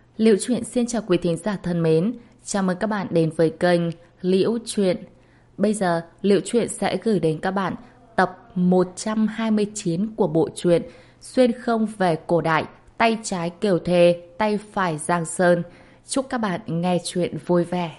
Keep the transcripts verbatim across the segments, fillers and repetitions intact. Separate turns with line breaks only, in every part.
Liễu Chuyện xin chào quý thính giả thân mến, chào mừng các bạn đến với kênh Liễu Chuyện. Bây giờ, Liễu Chuyện sẽ gửi đến các bạn tập một trăm hai mươi chín của bộ truyện Xuyên không về cổ đại, tay trái Kiều Thề, tay phải Giang Sơn. Chúc các bạn nghe chuyện vui vẻ.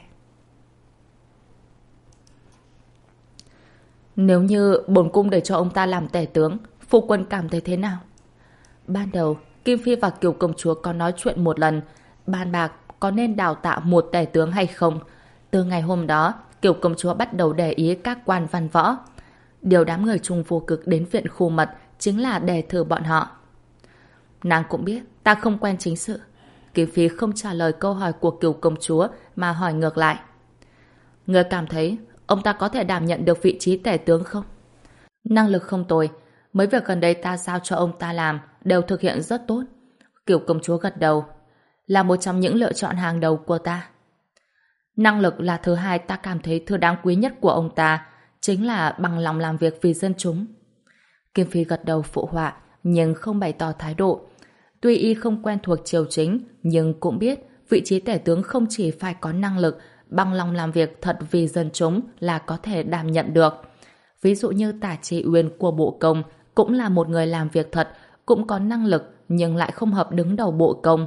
Nếu như bổn cung để cho ông ta làm tể tướng, phu quân cảm thấy thế nào? Ban đầu, Kim Phi và Kiều Công Chúa có nói chuyện một lần, bàn bạc có nên đào tạo một tể tướng hay không. Từ ngày hôm đó, Kiều Công Chúa bắt đầu để ý các quan văn võ. Điều đám người Trung vô cực đến viện khu mật chính là để thử bọn họ. Nàng cũng biết ta không quen chính sự. Kim Phi không trả lời câu hỏi của Kiều Công Chúa mà hỏi ngược lại. Người cảm thấy ông ta có thể đảm nhận được vị trí tể tướng không? Năng lực không tồi, mấy việc gần đây ta giao cho ông ta làm đều thực hiện rất tốt. Kiều Công Chúa gật đầu. Là một trong những lựa chọn hàng đầu của ta. Năng lực là thứ hai, ta cảm thấy thứ đáng quý nhất của ông ta chính là bằng lòng làm việc vì dân chúng. Kim Phi gật đầu phụ họa nhưng không bày tỏ thái độ. Tuy y không quen thuộc triều chính nhưng cũng biết vị trí tể tướng không chỉ phải có năng lực, bằng lòng làm việc thật vì dân chúng là có thể đảm nhận được. Ví dụ như Tả Trị Uyên của Bộ Công cũng là một người làm việc thật, cũng có năng lực nhưng lại không hợp đứng đầu Bộ Công.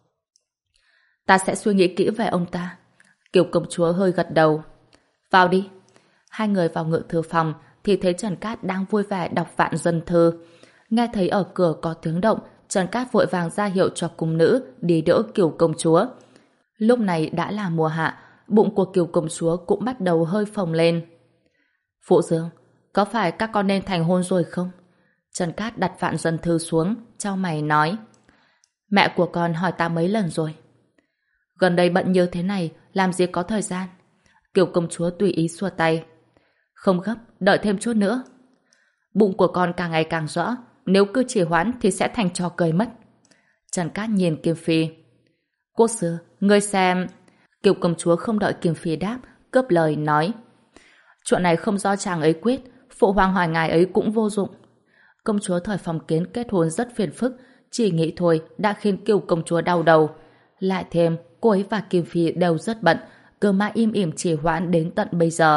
Ta sẽ suy nghĩ kỹ về ông ta. Kiều Công Chúa hơi gật đầu. Vào đi. Hai người vào ngự thư phòng thì thấy Trần Cát đang vui vẻ đọc vạn dân thư. Nghe thấy ở cửa có tiếng động, Trần Cát vội vàng ra hiệu cho cung nữ đi đỡ Kiều Công Chúa. Lúc này đã là mùa hạ, bụng của Kiều Công Chúa cũng bắt đầu hơi phồng lên. Phụ Dương, có phải các con nên thành hôn rồi không? Trần Cát đặt vạn dân thư xuống, chau mày nói. Mẹ của con hỏi ta mấy lần rồi. Gần đây bận như thế này, làm gì có thời gian. Kiều Công Chúa tùy ý xua tay. Không gấp, đợi thêm chút nữa. Bụng của con càng ngày càng rõ, nếu cứ trì hoãn thì sẽ thành trò cười mất. Trần Cát nhìn Kim Phi. Quốc sư, ngươi xem... Kiều Công Chúa không đợi Kim Phi đáp, cướp lời nói. Chuyện này không do chàng ấy quyết, phụ hoàng hỏi ngài ấy cũng vô dụng. Công chúa thời Phong Kiến kết hôn rất phiền phức, chỉ nghĩ thôi đã khiến Kiều Công Chúa đau đầu. Lại thêm, cô ấy và Kim Phi đều rất bận, cơ mà im ỉm trì hoãn đến tận bây giờ.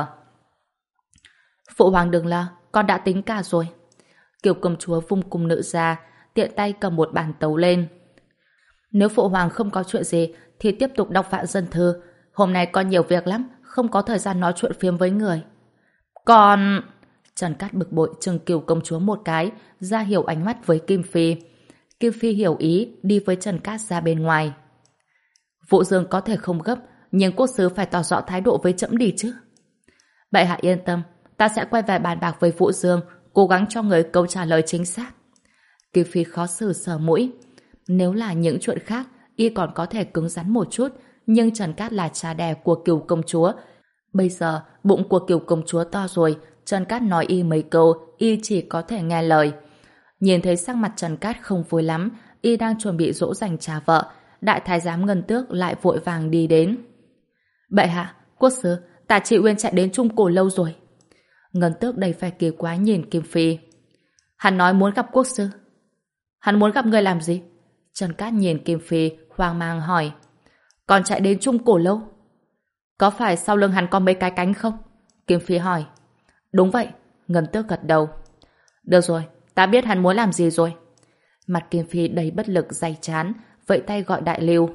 Phụ hoàng đừng lo, con đã tính cả rồi. Kiều Công Chúa vung cung nữ ra, tiện tay cầm một bản tấu lên. Nếu phụ hoàng không có chuyện gì thì tiếp tục đọc vạn dân thư. Hôm nay con nhiều việc lắm, không có thời gian nói chuyện phiếm với người. Con... Trần Cát bực bội trừng Kiều Công Chúa một cái, ra hiểu ánh mắt với Kim Phi. Kim Phi hiểu ý, đi với Trần Cát ra bên ngoài. Vũ Dương có thể không gấp, nhưng quốc sứ phải tỏ rõ thái độ với trẫm đi chứ. Bệ hạ yên tâm, ta sẽ quay về bàn bạc với Vũ Dương, cố gắng cho người câu trả lời chính xác. Kim Phi khó xử sờ mũi. Nếu là những chuyện khác, y còn có thể cứng rắn một chút, nhưng Trần Cát là cha đẻ của Kiều Công Chúa. Bây giờ, bụng của Kiều Công Chúa to rồi, Trần Cát nói y mấy câu, y chỉ có thể nghe lời. Nhìn thấy sắc mặt Trần Cát không vui lắm, y đang chuẩn bị dỗ dành trà vợ, đại thái giám Ngân Tước lại vội vàng đi đến. Bệ hạ, quốc sứ, Tả Trị Uyên chạy đến Trung Cổ lâu rồi. Ngân Tước đầy vẻ kỳ quái nhìn Kim Phi. Hắn nói muốn gặp quốc sư. Hắn muốn gặp người làm gì? Trần Cát nhìn Kim Phi, hoang mang hỏi. Còn chạy đến Trung Cổ lâu? Có phải sau lưng hắn có mấy cái cánh không? Kim Phi hỏi. Đúng vậy, Ngân Tước gật đầu. Được rồi, ta biết hắn muốn làm gì rồi. Mặt Kim Phi đầy bất lực day chán, vẫy tay gọi Đại Lưu.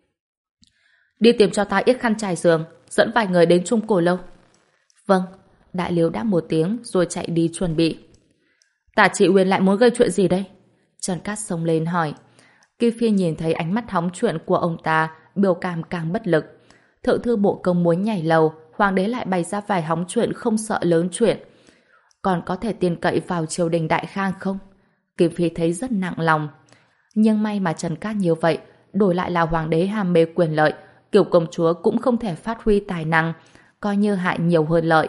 Đi tìm cho ta ít khăn trải giường, dẫn vài người đến Trung Cổ lâu. Vâng, Đại Lưu đáp một tiếng rồi chạy đi chuẩn bị. Tả Trị Uyên lại muốn gây chuyện gì đây? Trần Cát xông lên hỏi. Kim Phi nhìn thấy ánh mắt hóng chuyện của ông ta, biểu cảm càng bất lực. Thượng thư Bộ Công muốn nhảy lầu, hoàng đế lại bày ra vài hóng chuyện không sợ lớn chuyện. Còn có thể tin cậy vào triều đình Đại Khang không? Kim Phi thấy rất nặng lòng. Nhưng may mà Trần Cát như vậy, đổi lại là hoàng đế ham mê quyền lợi, Kiều Công Chúa cũng không thể phát huy tài năng, coi như hại nhiều hơn lợi.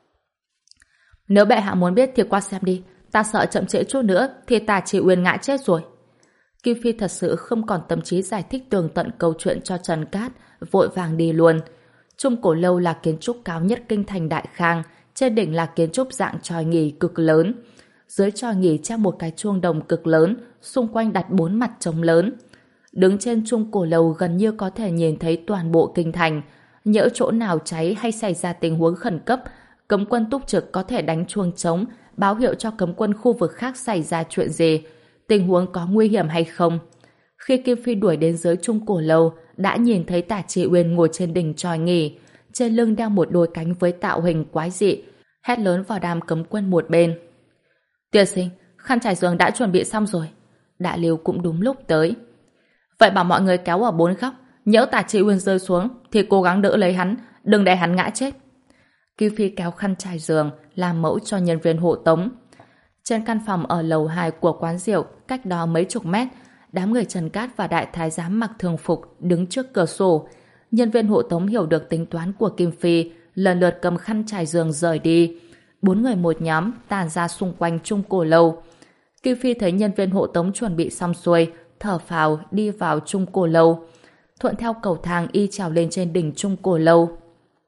Nếu bệ hạ muốn biết thì qua xem đi, ta sợ chậm trễ chút nữa thì Tả Trị Uyên ngã chết rồi. Kim Phi thật sự không còn tâm trí giải thích tường tận câu chuyện cho Trần Cát, vội vàng đi luôn. Trung Cổ lâu là kiến trúc cao nhất kinh thành Đại Khang, trên đỉnh là kiến trúc dạng chòi nghỉ cực lớn. Dưới chòi nghỉ treo một cái chuông đồng cực lớn, xung quanh đặt bốn mặt trống lớn. Đứng trên trung cổ lầu gần như có thể nhìn thấy toàn bộ kinh thành. Nhỡ chỗ nào cháy hay xảy ra tình huống khẩn cấp, cấm quân túc trực có thể đánh chuông trống, báo hiệu cho cấm quân khu vực khác xảy ra chuyện gì, tình huống có nguy hiểm hay không. Khi Kim Phi đuổi đến dưới trung cổ lầu, đã nhìn thấy Tả Trị Uyên ngồi trên đỉnh chòi nghỉ, trên lưng đeo một đôi cánh với tạo hình quái dị, hét lớn vào đám cấm quân một bên. Tiên sinh, khăn trải giường đã chuẩn bị xong rồi. Đại Lưu cũng đúng lúc tới. Vậy bảo mọi người kéo ở bốn góc, nhỡ Tả Trị Uyên rơi xuống thì cố gắng đỡ lấy hắn, đừng để hắn ngã chết. Kim Phi kéo khăn trải giường làm mẫu cho nhân viên hộ tống. Trên căn phòng ở lầu hai của quán rượu, cách đó mấy chục mét, đám người Trần Cát và đại thái giám mặc thường phục đứng trước cửa sổ. Nhân viên hộ tống hiểu được tính toán của Kim Phi, lần lượt cầm khăn trải giường rời đi. Bốn người một nhóm tản ra xung quanh trung cổ lầu. Kim Phi thấy nhân viên hộ tống chuẩn bị xong xuôi, thở phào đi vào trung cổ lầu. Thuận theo cầu thang y trèo lên trên đỉnh trung cổ lầu.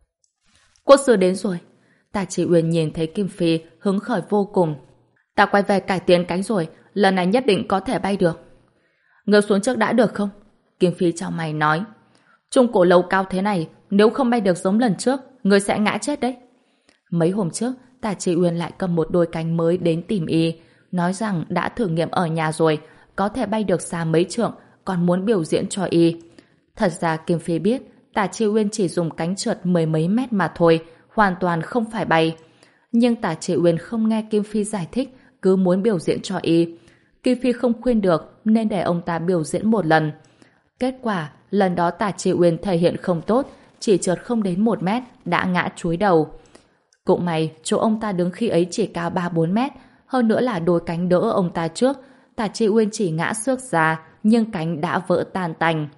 Quốc sư đến rồi. Tả Trị Uyên nhìn thấy Kim Phi hứng khởi vô cùng. Ta quay về cải tiến cánh rồi, lần này nhất định có thể bay được. Ngồi xuống trước đã được không? Kim Phi chào mày nói. Trung cổ lầu cao thế này, nếu không bay được giống lần trước, người sẽ ngã chết đấy. Mấy hôm trước, Tả Trị Uyên lại cầm một đôi cánh mới đến tìm y, nói rằng đã thử nghiệm ở nhà rồi, có thể bay được xa mấy trượng, còn muốn biểu diễn cho y. Thật ra Kim Phi biết, Tả Trị Uyên chỉ dùng cánh trượt mười mấy mét mà thôi, hoàn toàn không phải bay. Nhưng Tả Trị Uyên không nghe Kim Phi giải thích, cứ muốn biểu diễn cho y. Kim Phi không khuyên được nên để ông ta biểu diễn một lần. Kết quả, lần đó Tả Trị Uyên thể hiện không tốt, chỉ trượt không đến một mét đã ngã chúi đầu. Cũng may, chỗ ông ta đứng khi ấy chỉ cao ba bốn mét, hơn nữa là đôi cánh đỡ ông ta trước. Tả Trị Uyên chỉ ngã xước ra, nhưng cánh đã vỡ tan tành.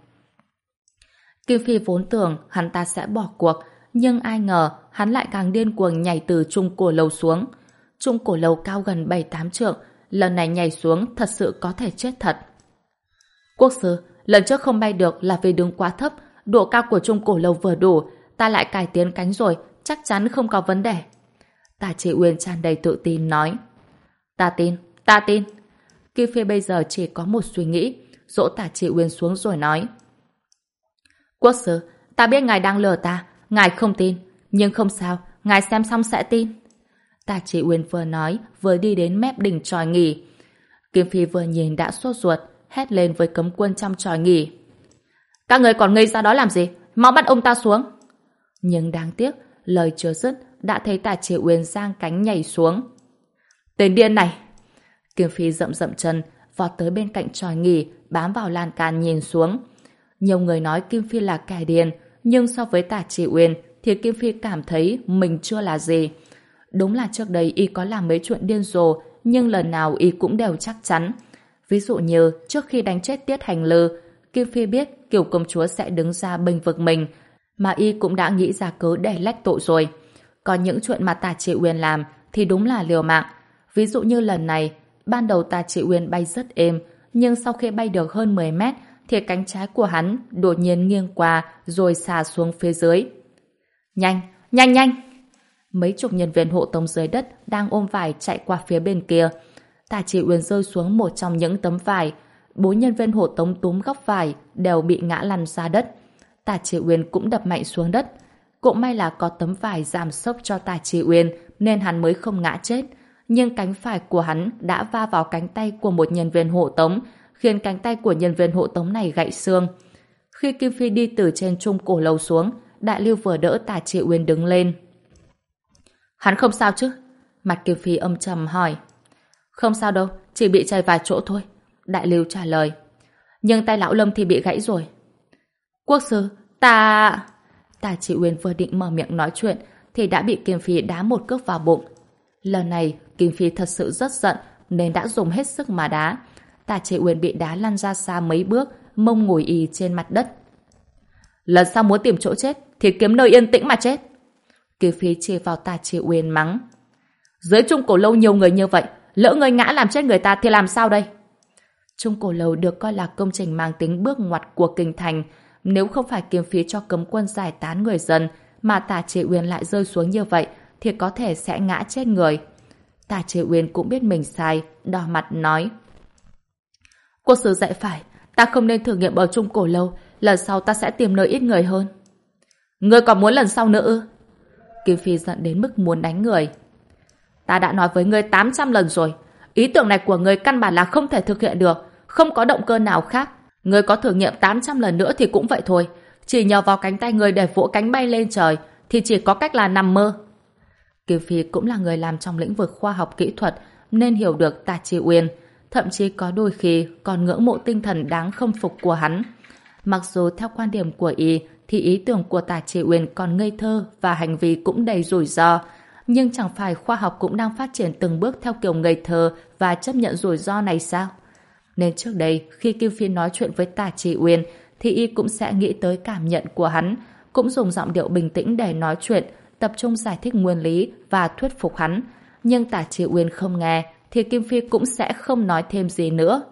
Kim Phi vốn tưởng hắn ta sẽ bỏ cuộc, nhưng ai ngờ hắn lại càng điên cuồng nhảy từ trung cổ lầu xuống. Trung cổ lầu cao gần bảy tám trượng, lần này nhảy xuống thật sự có thể chết thật. Quốc sư, lần trước không bay được là vì đứng quá thấp, độ cao của trung cổ lầu vừa đủ, ta lại cải tiến cánh rồi, chắc chắn không có vấn đề. Tả Trị Uyên tràn đầy tự tin nói. Ta tin, ta tin. Kim Phi bây giờ chỉ có một suy nghĩ, dỗ Tả Trị Uyên xuống rồi nói. Quốc sư, ta biết ngài đang lừa ta, ngài không tin, nhưng không sao, ngài xem xong sẽ tin. Tả Trị Uyên vừa nói, vừa đi đến mép đỉnh chòi nghỉ. Kim Phi vừa nhìn đã sốt ruột, hét lên với cấm quân trong chòi nghỉ. Các người còn ngây ra đó làm gì? Mau bắt ông ta xuống. Nhưng đáng tiếc, lời chưa dứt, đã thấy Tả Trị Uyên giang cánh nhảy xuống. Tên điên này! Kim Phi dậm dậm chân, vọt tới bên cạnh chòi nghỉ, bám vào lan can nhìn xuống. Nhiều người nói Kim Phi là kẻ điên, nhưng so với Tả Trị Uyên thì Kim Phi cảm thấy mình chưa là gì. Đúng là trước đây y có làm mấy chuyện điên rồ, nhưng lần nào y cũng đều chắc chắn. Ví dụ như trước khi đánh chết Tiết Hành Lư, Kim Phi biết Kiều công chúa sẽ đứng ra bênh vực mình, mà y cũng đã nghĩ ra cớ để lách tội rồi. Còn những chuyện mà Tả Trị Uyên làm thì đúng là liều mạng. Ví dụ như lần này, ban đầu Tả Trị Uyên bay rất êm, nhưng sau khi bay được hơn mười mét thì cánh trái của hắn đột nhiên nghiêng qua rồi xà xuống phía dưới. Nhanh, nhanh nhanh! Mấy chục nhân viên hộ tống dưới đất đang ôm vải chạy qua phía bên kia. Tả Trị Uyên rơi xuống một trong những tấm vải. Bốn nhân viên hộ tống túm góc vải đều bị ngã lăn ra đất. Tả Trị Uyên cũng đập mạnh xuống đất. Cũng may là có tấm vải giảm sốc cho Tả Trị Uyên nên hắn mới không ngã chết. Nhưng cánh phải của hắn đã va vào cánh tay của một nhân viên hộ tống, khiến cánh tay của nhân viên hộ tống này gãy xương. Khi Kim Phi đi từ trên trung cổ lầu xuống, Đại Lưu vừa đỡ Tả Trị Uyên đứng lên. Hắn không sao chứ? Mặt Kim Phi âm trầm hỏi. Không sao đâu, chỉ bị chảy vài chỗ thôi. Đại Lưu trả lời. Nhưng tay lão Lâm thì bị gãy rồi. Quốc sư, ta... Tả Trị Uyên vừa định mở miệng nói chuyện thì đã bị Kim Phi đá một cước vào bụng. Lần này, Kim Phi thật sự rất giận nên đã dùng hết sức mà đá. Tả Trị Uyên bị đá lăn ra xa mấy bước, mông ngồi ì trên mặt đất. Lần sau muốn tìm chỗ chết thì kiếm nơi yên tĩnh mà chết. Kim Phi chỉ vào Tả Trị Uyên mắng. Dưới trung cổ lâu nhiều người như vậy, lỡ người ngã làm chết người ta thì làm sao đây? Trung cổ lầu được coi là công trình mang tính bước ngoặt của kinh thành. Nếu không phải Kim Phi cho cấm quân giải tán người dân mà Tả Trị Uyên lại rơi xuống như vậy thì có thể sẽ ngã chết người. Tả Trị Uyên cũng biết mình sai, đỏ mặt nói. Quốc sư dạy phải, Ta không nên thử nghiệm ở Trung Cổ Lâu. Lần sau ta sẽ tìm nơi ít người hơn. Ngươi còn muốn lần sau nữa ư? Kim Phi giận đến mức muốn đánh người. Ta đã nói với ngươi tám trăm lần rồi. Ý tưởng này của ngươi căn bản là không thể thực hiện được. Không có động cơ nào khác. Ngươi có thử nghiệm tám trăm lần nữa thì cũng vậy thôi. Chỉ nhờ vào cánh tay ngươi để vỗ cánh bay lên trời thì chỉ có cách là nằm mơ. Kim Phi cũng là người làm trong lĩnh vực khoa học kỹ thuật nên hiểu được Tả Chi Uyên. Thậm chí có đôi khi còn ngưỡng mộ tinh thần đáng khâm phục của hắn. Mặc dù theo quan điểm của y thì ý tưởng của Tả Chi Uyên còn ngây thơ và hành vi cũng đầy rủi ro. Nhưng chẳng phải khoa học cũng đang phát triển từng bước theo kiểu ngây thơ và chấp nhận rủi ro này sao? Nên trước đây khi Kim Phi nói chuyện với Tả Chi Uyên thì y cũng sẽ nghĩ tới cảm nhận của hắn, cũng dùng giọng điệu bình tĩnh để nói chuyện, tập trung giải thích nguyên lý và thuyết phục hắn. Nhưng Tả Chi Uyên không nghe thì Kim Phi cũng sẽ không nói thêm gì nữa.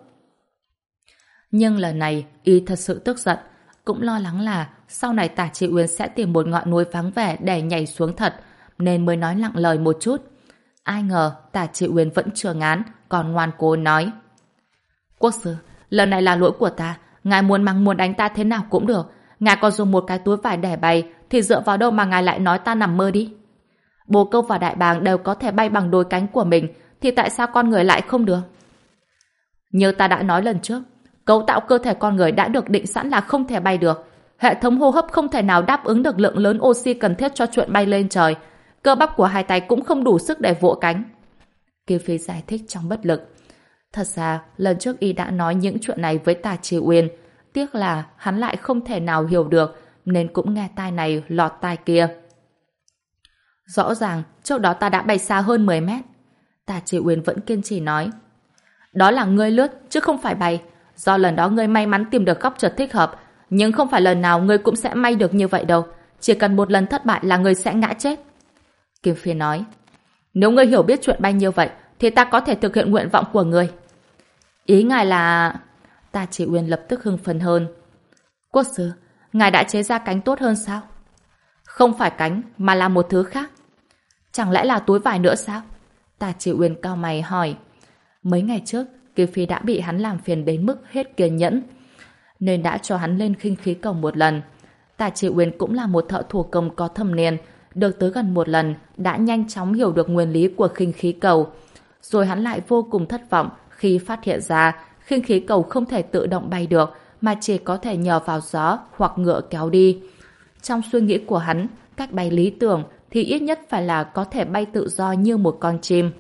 Nhưng lần này y thật sự tức giận, cũng lo lắng là sau này Tả Chi Uyên sẽ tìm một ngọn núi vắng vẻ để nhảy xuống thật, nên mới nói nặng lời một chút. Ai ngờ Tả Chi Uyên vẫn chưa ngán, còn ngoan cố nói: Quốc sư, lần này là lỗi của ta, ngài muốn mắng muốn đánh ta thế nào cũng được. Ngài còn dùng một cái túi vải để bay thì dựa vào đâu mà ngài lại nói ta nằm mơ đi? Bồ Câu và Đại Bàng đều có thể bay bằng đôi cánh của mình, thì tại sao con người lại không được? Như ta đã nói lần trước, cấu tạo cơ thể con người đã được định sẵn là không thể bay được. Hệ thống hô hấp không thể nào đáp ứng được lượng lớn oxy cần thiết cho chuyện bay lên trời. Cơ bắp của hai tay cũng không đủ sức để vỗ cánh. Kim Phi giải thích trong bất lực. Thật ra, lần trước y đã nói những chuyện này với Tả Chi Uyên. Tiếc là hắn lại không thể nào hiểu được, nên cũng nghe tai này lọt tai kia. Rõ ràng, trước đó ta đã bay xa hơn mười mét. Tả Chi Uyên vẫn kiên trì nói. Đó là ngươi lướt, chứ không phải bay. Do lần đó ngươi may mắn tìm được góc trượt thích hợp, nhưng không phải lần nào ngươi cũng sẽ may được như vậy đâu. Chỉ cần một lần thất bại là ngươi sẽ ngã chết. Kim Phi nói. Nếu ngươi hiểu biết chuyện bay như vậy, thì ta có thể thực hiện nguyện vọng của ngươi. Ý ngài là... Tả Chi Uyên lập tức hưng phấn hơn. Quốc sư, ngài đã chế ra cánh tốt hơn sao? Không phải cánh, mà là một thứ khác. Chẳng lẽ là túi vải nữa sao? Tả Chi Uyên cau mày hỏi. Mấy ngày trước, Kim Phi đã bị hắn làm phiền đến mức hết kiên nhẫn, nên đã cho hắn lên khinh khí cầu một lần. Tả Chi Uyên cũng là một thợ thủ công có thâm niên, được tới gần một lần đã nhanh chóng hiểu được nguyên lý của khinh khí cầu. Rồi hắn lại vô cùng thất vọng khi phát hiện ra khinh khí cầu không thể tự động bay được, mà chỉ có thể nhờ vào gió hoặc ngựa kéo đi. Trong suy nghĩ của hắn, cách bay lý tưởng thì ít nhất phải là có thể bay tự do như một con chim.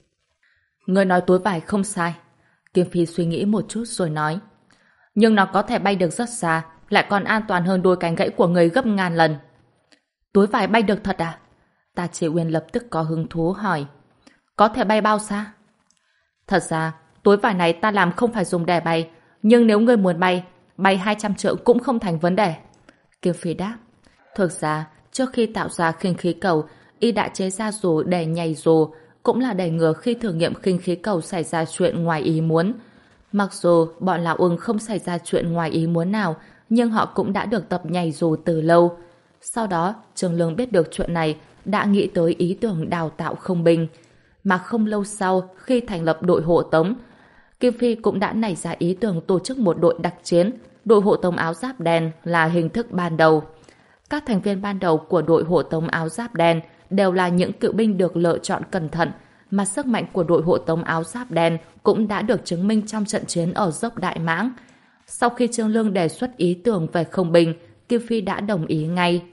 Người nói túi vải không sai. Kim Phi suy nghĩ một chút rồi nói. Nhưng nó có thể bay được rất xa, lại còn an toàn hơn đôi cánh gãy của người gấp ngàn lần. Túi vải bay được thật à? Tả Chi Uyên lập tức có hứng thú hỏi. Có thể bay bao xa? Thật ra, túi vải này ta làm không phải dùng để bay, nhưng nếu ngươi muốn bay, bay hai trăm trượng cũng không thành vấn đề. Kim Phi đáp. Thực ra, trước khi tạo ra khinh khí cầu, y đã chế ra dù để nhảy dù, cũng là để ngừa khi thử nghiệm khinh khí cầu xảy ra chuyện ngoài ý muốn. Mặc dù bọn Lão Ưng không xảy ra chuyện ngoài ý muốn nào, nhưng họ cũng đã được tập nhảy dù từ lâu. Sau đó, Trường Lương biết được chuyện này, đã nghĩ tới ý tưởng đào tạo không binh. Mà không lâu sau, khi thành lập đội hộ tống, Kim Phi cũng đã nảy ra ý tưởng tổ chức một đội đặc chiến. Đội hộ tống áo giáp đen là hình thức ban đầu. Các thành viên ban đầu của đội hộ tống áo giáp đen đều là những cựu binh được lựa chọn cẩn thận, mà sức mạnh của đội hộ tống áo giáp đen cũng đã được chứng minh trong trận chiến ở dốc Đại Mãng. Sau khi Trương Lương đề xuất ý tưởng về không binh, Kim Phi đã đồng ý ngay.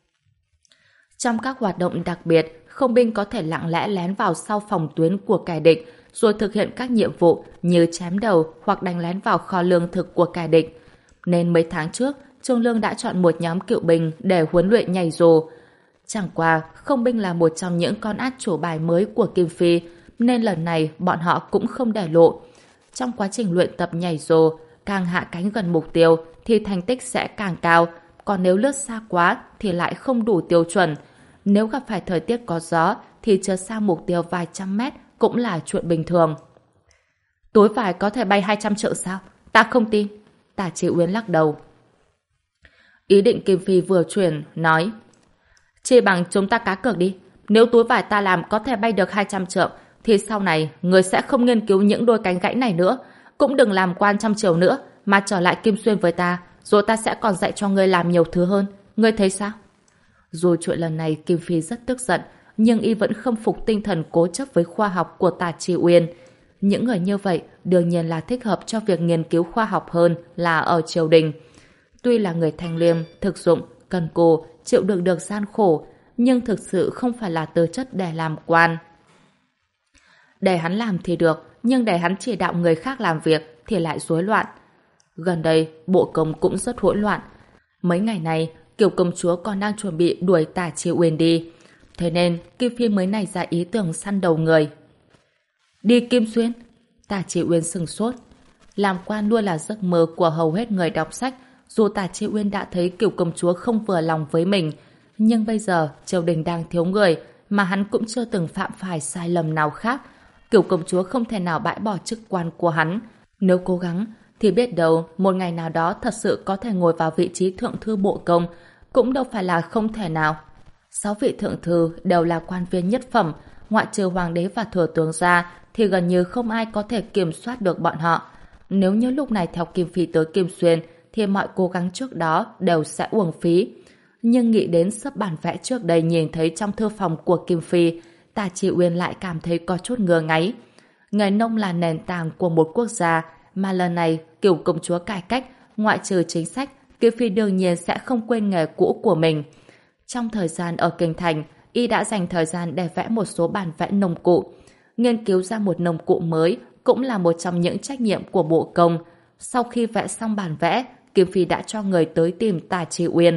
Trong các hoạt động đặc biệt, không binh có thể lặng lẽ lén vào sau phòng tuyến của kẻ địch, rồi thực hiện các nhiệm vụ như chém đầu hoặc đánh lén vào kho lương thực của kẻ địch. Nên mấy tháng trước, Trương Lương đã chọn một nhóm cựu binh để huấn luyện nhảy dù. Chẳng qua, không binh là một trong những con át chủ bài mới của Kim Phi, nên lần này bọn họ cũng không để lộ. Trong quá trình luyện tập nhảy dù, càng hạ cánh gần mục tiêu thì thành tích sẽ càng cao, còn nếu lướt xa quá thì lại không đủ tiêu chuẩn. Nếu gặp phải thời tiết có gió thì trượt xa mục tiêu vài trăm mét cũng là chuyện bình thường. Túi vải có thể bay hai trăm trượng sao? Ta không tin. Tả Chi Uyên lắc đầu. Ý định Kim Phi vừa chuyển, nói. Chỉ bằng chúng ta cá cược đi. Nếu túi vải ta làm có thể bay được hai trăm trượng, thì sau này người sẽ không nghiên cứu những đôi cánh gãy này nữa. Cũng đừng làm quan trăm triều nữa. mà trở lại Kim Xuyên với ta, rồi ta sẽ còn dạy cho ngươi làm nhiều thứ hơn. Ngươi thấy sao? Dù chuyện lần này Kim Phi rất tức giận, nhưng y vẫn khâm phục tinh thần cố chấp với khoa học của Tả Chi Uyên. Những người như vậy đương nhiên là thích hợp cho việc nghiên cứu khoa học hơn là ở triều đình. Tuy là người thanh liêm, thực dụng, cần cù, chịu đựng được gian khổ, nhưng thực sự không phải là tư chất để làm quan. Để hắn làm thì được, nhưng để hắn chỉ đạo người khác làm việc thì lại rối loạn. Gần đây, bộ công cũng rất hỗn loạn. Mấy ngày này, Kiều công chúa còn đang chuẩn bị đuổi Tả Chi Uyên đi. Thế nên, Kim Phi mới nảy ra ý tưởng săn đầu người. Đi Kim Xuyên? Tả Chi Uyên sừng sốt. Làm quan luôn là giấc mơ của hầu hết người đọc sách. Dù Tả Chi Uyên đã thấy Kiều công chúa không vừa lòng với mình, nhưng bây giờ triều đình đang thiếu người, mà hắn cũng chưa từng phạm phải sai lầm nào khác. Kiều công chúa không thể nào bãi bỏ chức quan của hắn. Nếu cố gắng, thì biết đâu một ngày nào đó thật sự có thể ngồi vào vị trí thượng thư bộ công, cũng đâu phải là không thể nào. Sáu vị thượng thư đều là quan viên nhất phẩm, ngoại trừ hoàng đế và thừa tướng ra, thì gần như không ai có thể kiểm soát được bọn họ. Nếu như lúc này theo Kim Phi tới Kim Xuyên, thì mọi cố gắng trước đó đều sẽ uổng phí. Nhưng nghĩ đến sấp bản vẽ trước đây nhìn thấy trong thư phòng của Kim Phi, Tả Chi Uyên lại cảm thấy có chút ngứa ngáy. Nghề nông là nền tảng của một quốc gia, mà lần này Kiều công chúa cải cách, ngoại trừ chính sách, Kim Phi đương nhiên sẽ không quên nghề cũ của mình. Trong thời gian ở Kinh Thành, y đã dành thời gian để vẽ một số bản vẽ nông cụ. Nghiên cứu ra một nông cụ mới cũng là một trong những trách nhiệm của bộ công. Sau khi vẽ xong bản vẽ, Kim Phi đã cho người tới tìm Tả Chi Uyên.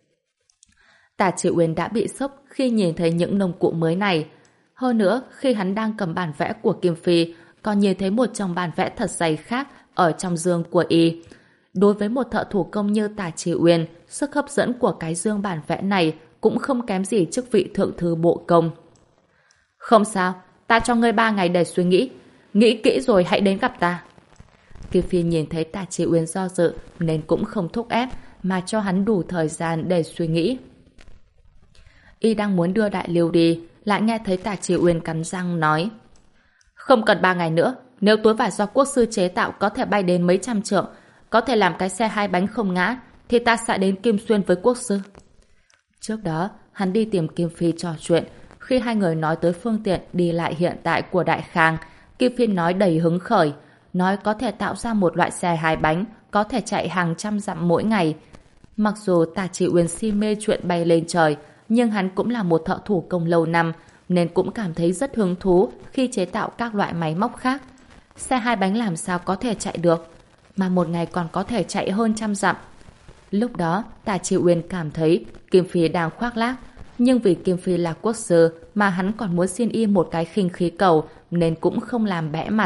Tả Chi Uyên đã bị sốc khi nhìn thấy những nông cụ mới này. Hơn nữa, khi hắn đang cầm bản vẽ của Kim Phi, còn nhìn thấy một chồng bản vẽ thật dày khác ở trong dương của y. Đối với một thợ thủ công như Tả Chi Uyên, sức hấp dẫn của cái dương bản vẽ này cũng không kém gì chức vị thượng thư bộ công. Không sao, ta cho ngươi ba ngày để suy nghĩ. Nghĩ kỹ rồi hãy đến gặp ta. Kim Phi nhìn thấy Tả Chi Uyên do dự nên cũng không thúc ép, mà cho hắn đủ thời gian để suy nghĩ. Y đang muốn đưa Đại Liêu đi, lại nghe thấy Tả Chi Uyên cắn răng nói: không cần ba ngày nữa, nếu túi vải do quốc sư chế tạo có thể bay đến mấy trăm trượng, có thể làm cái xe hai bánh không ngã, thì ta sẽ đến Kim Xuyên với quốc sư. Trước đó, hắn đi tìm Kim Phi trò chuyện. Khi hai người nói tới phương tiện đi lại hiện tại của Đại Khang, Kim Phi nói đầy hứng khởi, nói có thể tạo ra một loại xe hai bánh, có thể chạy hàng trăm dặm mỗi ngày. Mặc dù Tả Chi Uyên si mê chuyện bay lên trời, nhưng hắn cũng là một thợ thủ công lâu năm, nên cũng cảm thấy rất hứng thú khi chế tạo các loại máy móc khác. Xe hai bánh làm sao có thể chạy được, mà một ngày còn có thể chạy hơn trăm dặm. Lúc đó, Tả Chi Uyên cảm thấy Kim Phi đang khoác lác, nhưng vì Kim Phi là quốc sư mà hắn còn muốn xin y một cái khinh khí cầu, nên cũng không làm bẽ mặt.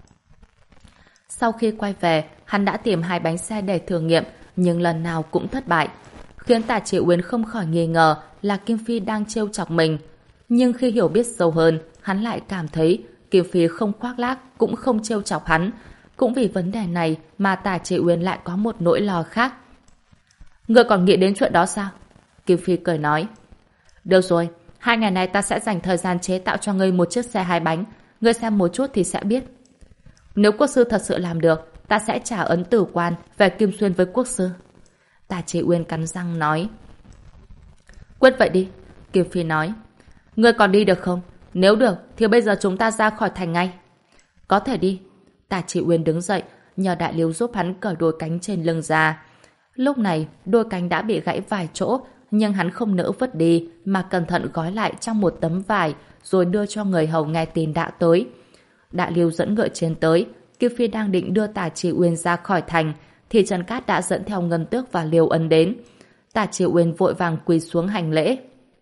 Sau khi quay về, hắn đã tìm hai bánh xe để thử nghiệm, nhưng lần nào cũng thất bại, khiến Tả Chi Uyên không khỏi nghi ngờ là Kim Phi đang trêu chọc mình. Nhưng khi hiểu biết sâu hơn, hắn lại cảm thấy Kim Phi không khoác lác cũng không trêu chọc hắn. Cũng vì vấn đề này mà Tả Chi Uyên lại có một nỗi lo khác. Ngươi còn nghĩ đến chuyện đó sao? Kim Phi cười nói. Được rồi, hai ngày này ta sẽ dành thời gian chế tạo cho ngươi một chiếc xe hai bánh. Ngươi xem một chút thì sẽ biết. Nếu quốc sư thật sự làm được, ta sẽ trả ấn tử quan về Kim Xuyên với quốc sư. Tả Chi Uyên cắn răng nói. Quyết vậy đi, Kim Phi nói. Ngươi còn đi được không? Nếu được thì bây giờ chúng ta ra khỏi thành ngay. Có thể đi. Tả Chi Uyên đứng dậy, nhờ Đại Liêu giúp hắn cởi đôi cánh trên lưng ra. Lúc này, đôi cánh đã bị gãy vài chỗ, nhưng hắn không nỡ vứt đi, mà cẩn thận gói lại trong một tấm vải, rồi đưa cho người hầu nghe tin đã tới. Đại Liêu dẫn ngựa trên tới, Kim Phi đang định đưa Tả Chi Uyên ra khỏi thành, thì Trần Cát đã dẫn theo Ngân Tước và Liêu Ân đến. Tả Chi Uyên vội vàng quỳ xuống hành lễ.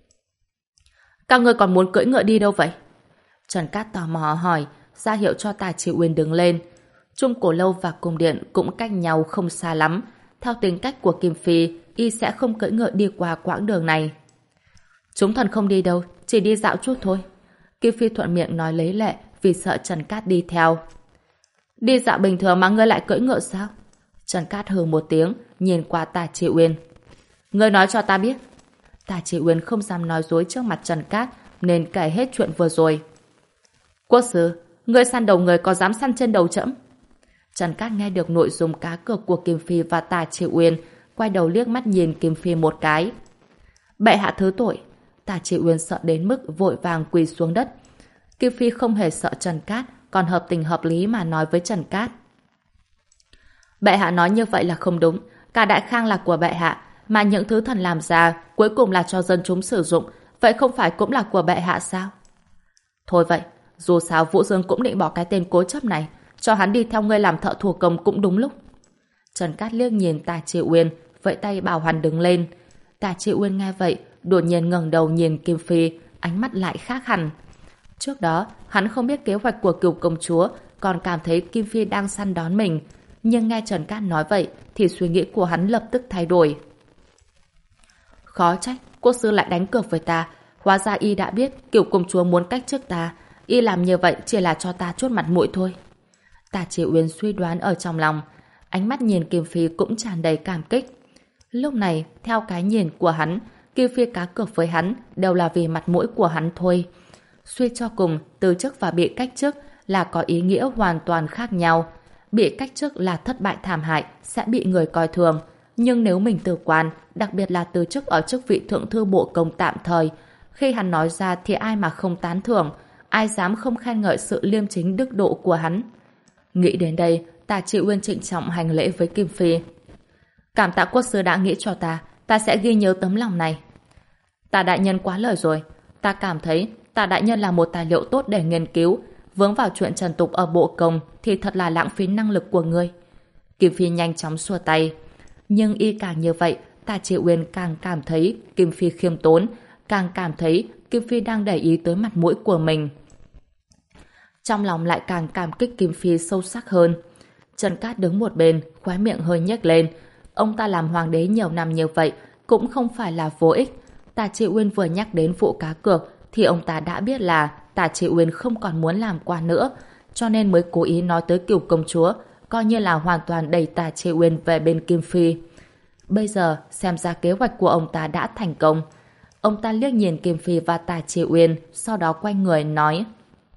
Các ngươi còn muốn cưỡi ngựa đi đâu vậy? Trần Cát tò mò hỏi, ra hiệu cho Tả Chi Uyên đứng lên. Trung Cổ Lâu và cung điện cũng cách nhau không xa lắm. Theo tính cách của Kim Phi, y sẽ không cưỡi ngựa đi qua quãng đường này. Chúng thần không đi đâu, chỉ đi dạo chút thôi. Kim Phi thuận miệng nói lấy lệ vì sợ Trần Cát đi theo. Đi dạo bình thường mà ngươi lại cưỡi ngựa sao? Trần Cát hừ một tiếng, nhìn qua Tả Chi Uyên. Ngươi nói cho ta biết. Tả Chi Uyên không dám nói dối trước mặt Trần Cát, nên kể hết chuyện vừa rồi. Quốc sư, ngươi săn đầu người có dám săn trên đầu trẫm? Trần Cát nghe được nội dung cá cược của Kim Phi và Tả Trị Uyên, quay đầu liếc mắt nhìn Kim Phi một cái. Bệ hạ thứ tội. Tả Trị Uyên sợ đến mức vội vàng quỳ xuống đất. Kim Phi không hề sợ Trần Cát, còn hợp tình hợp lý mà nói với Trần Cát. Bệ hạ nói như vậy là không đúng. Cả Đại Khang là của bệ hạ, mà những thứ thần làm ra cuối cùng là cho dân chúng sử dụng, vậy không phải cũng là của bệ hạ sao? Thôi vậy, dù sao Vũ Dương cũng định bỏ cái tên cố chấp này, cho hắn đi theo ngươi làm thợ thủ công cũng đúng lúc. Trần Cát liếc nhìn Tả Trị Uyên, vẫy tay bảo hắn đứng lên. Tả Trị Uyên nghe vậy, đột nhiên ngẩng đầu nhìn Kim Phi, ánh mắt lại khác hẳn. Trước đó, hắn không biết kế hoạch của Cửu công chúa, còn cảm thấy Kim Phi đang săn đón mình. Nhưng nghe Trần Cát nói vậy, thì suy nghĩ của hắn lập tức thay đổi. Khó trách, quốc sư lại đánh cược với ta. Hóa ra y đã biết Cửu công chúa muốn cách chức ta. Y làm như vậy chỉ là cho ta chút mặt mũi thôi. Tả Trị Uyên suy đoán ở trong lòng. Ánh mắt nhìn Kim Phi cũng tràn đầy cảm kích. Lúc này, theo cái nhìn của hắn, Kim Phi cá cược với hắn đều là vì mặt mũi của hắn thôi. Suy cho cùng, từ chức và bị cách chức là có ý nghĩa hoàn toàn khác nhau. Bị cách chức là thất bại thảm hại, sẽ bị người coi thường. Nhưng nếu mình từ quan, đặc biệt là từ chức ở chức vị thượng thư bộ công tạm thời, khi hắn nói ra thì ai mà không tán thưởng, ai dám không khen ngợi sự liêm chính đức độ của hắn. Nghĩ đến đây, Tả Trị Uyên trịnh trọng hành lễ với Kim Phi. Cảm tạ quốc sư đã nghĩ cho ta, ta sẽ ghi nhớ tấm lòng này. Tả đại nhân quá lời rồi, ta cảm thấy Tả đại nhân là một tài liệu tốt để nghiên cứu, vướng vào chuyện trần tục ở bộ công thì thật là lãng phí năng lực của ngươi. Kim Phi nhanh chóng xua tay. Nhưng y càng như vậy, Tả Trị Uyên càng cảm thấy Kim Phi khiêm tốn, càng cảm thấy Kim Phi đang để ý tới mặt mũi của mình. Trong lòng lại càng cảm kích Kim Phi sâu sắc hơn. Trần Cát đứng một bên, khóe miệng hơi nhếch lên. Ông ta làm hoàng đế nhiều năm như vậy, cũng không phải là vô ích. Tả Trị Uyên vừa nhắc đến vụ cá cược, thì ông ta đã biết là Tả Trị Uyên không còn muốn làm quan nữa, cho nên mới cố ý nói tới Cửu công chúa, coi như là hoàn toàn đẩy Tả Trị Uyên về bên Kim Phi. Bây giờ, xem ra kế hoạch của ông ta đã thành công. Ông ta liếc nhìn Kim Phi và Tả Trị Uyên, sau đó quay người nói: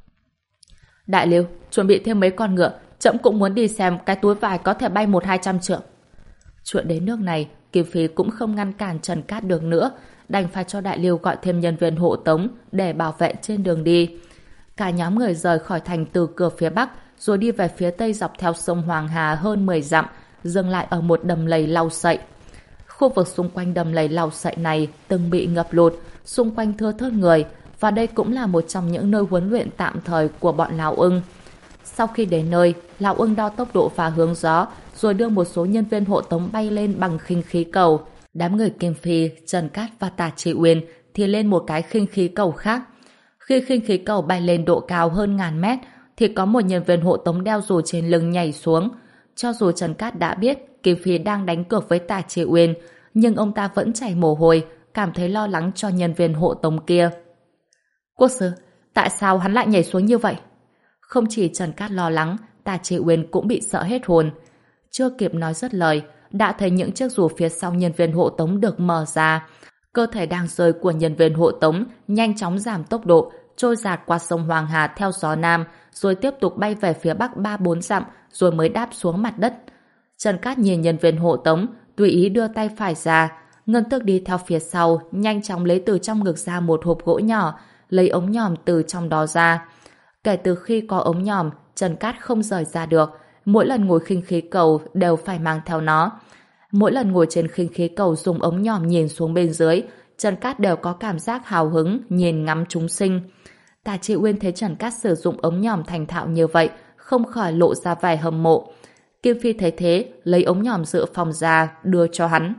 Đại Lưu, chuẩn bị thêm mấy con ngựa, trẫm cũng muốn đi xem cái túi vải có thể bay một hai trăm trượng. Chuyện đến nước này, Kim Phi cũng không ngăn cản Trần Cát được nữa, đành phải cho Đại Lưu gọi thêm nhân viên hộ tống để bảo vệ trên đường đi. Cả nhóm người rời khỏi thành từ cửa phía bắc, rồi đi về phía tây dọc theo sông Hoàng Hà hơn mười dặm, dừng lại ở một đầm lầy lau sậy. Khu vực xung quanh đầm lầy lau sậy này từng bị ngập lụt, xung quanh thưa thớt người, và đây cũng là một trong những nơi huấn luyện tạm thời của bọn Lão Ưng. Sau khi đến nơi, Lão Ưng đo tốc độ và hướng gió, rồi đưa một số nhân viên hộ tống bay lên bằng khinh khí cầu. Đám người Kim Phi, Trần Cát và Tả Trị Uyên thì lên một cái khinh khí cầu khác. Khi khinh khí cầu bay lên độ cao hơn ngàn mét, thì có một nhân viên hộ tống đeo dù trên lưng nhảy xuống. Cho dù Trần Cát đã biết Kim Phi đang đánh cược với Tả Trị Uyên, nhưng ông ta vẫn chảy mồ hôi, cảm thấy lo lắng cho nhân viên hộ tống kia. Quốc sư, tại sao hắn lại nhảy xuống như vậy? Không chỉ Trần Cát lo lắng, Tả Trị Uyên cũng bị sợ hết hồn. Chưa kịp nói dứt lời, đã thấy những chiếc dù phía sau nhân viên hộ tống được mở ra. Cơ thể đang rơi của nhân viên hộ tống nhanh chóng giảm tốc độ, trôi dạt qua sông Hoàng Hà theo gió nam, rồi tiếp tục bay về phía bắc ba bốn dặm, rồi mới đáp xuống mặt đất. Trần Cát nhìn nhân viên hộ tống, tùy ý đưa tay phải ra. Ngân Tước đi theo phía sau, nhanh chóng lấy từ trong ngực ra một hộp gỗ nhỏ, lấy ống nhòm từ trong đó ra. Kể từ khi có ống nhòm, Trần Cát không rời ra được. Mỗi lần ngồi khinh khí cầu đều phải mang theo nó. Mỗi lần ngồi trên khinh khí cầu dùng ống nhòm nhìn xuống bên dưới, Trần Cát đều có cảm giác hào hứng nhìn ngắm chúng sinh. Tả Trị Uyên thấy Trần Cát sử dụng ống nhòm thành thạo như vậy, không khỏi lộ ra vẻ hâm mộ. Kim Phi thấy thế, lấy ống nhòm dự phòng ra, đưa cho hắn.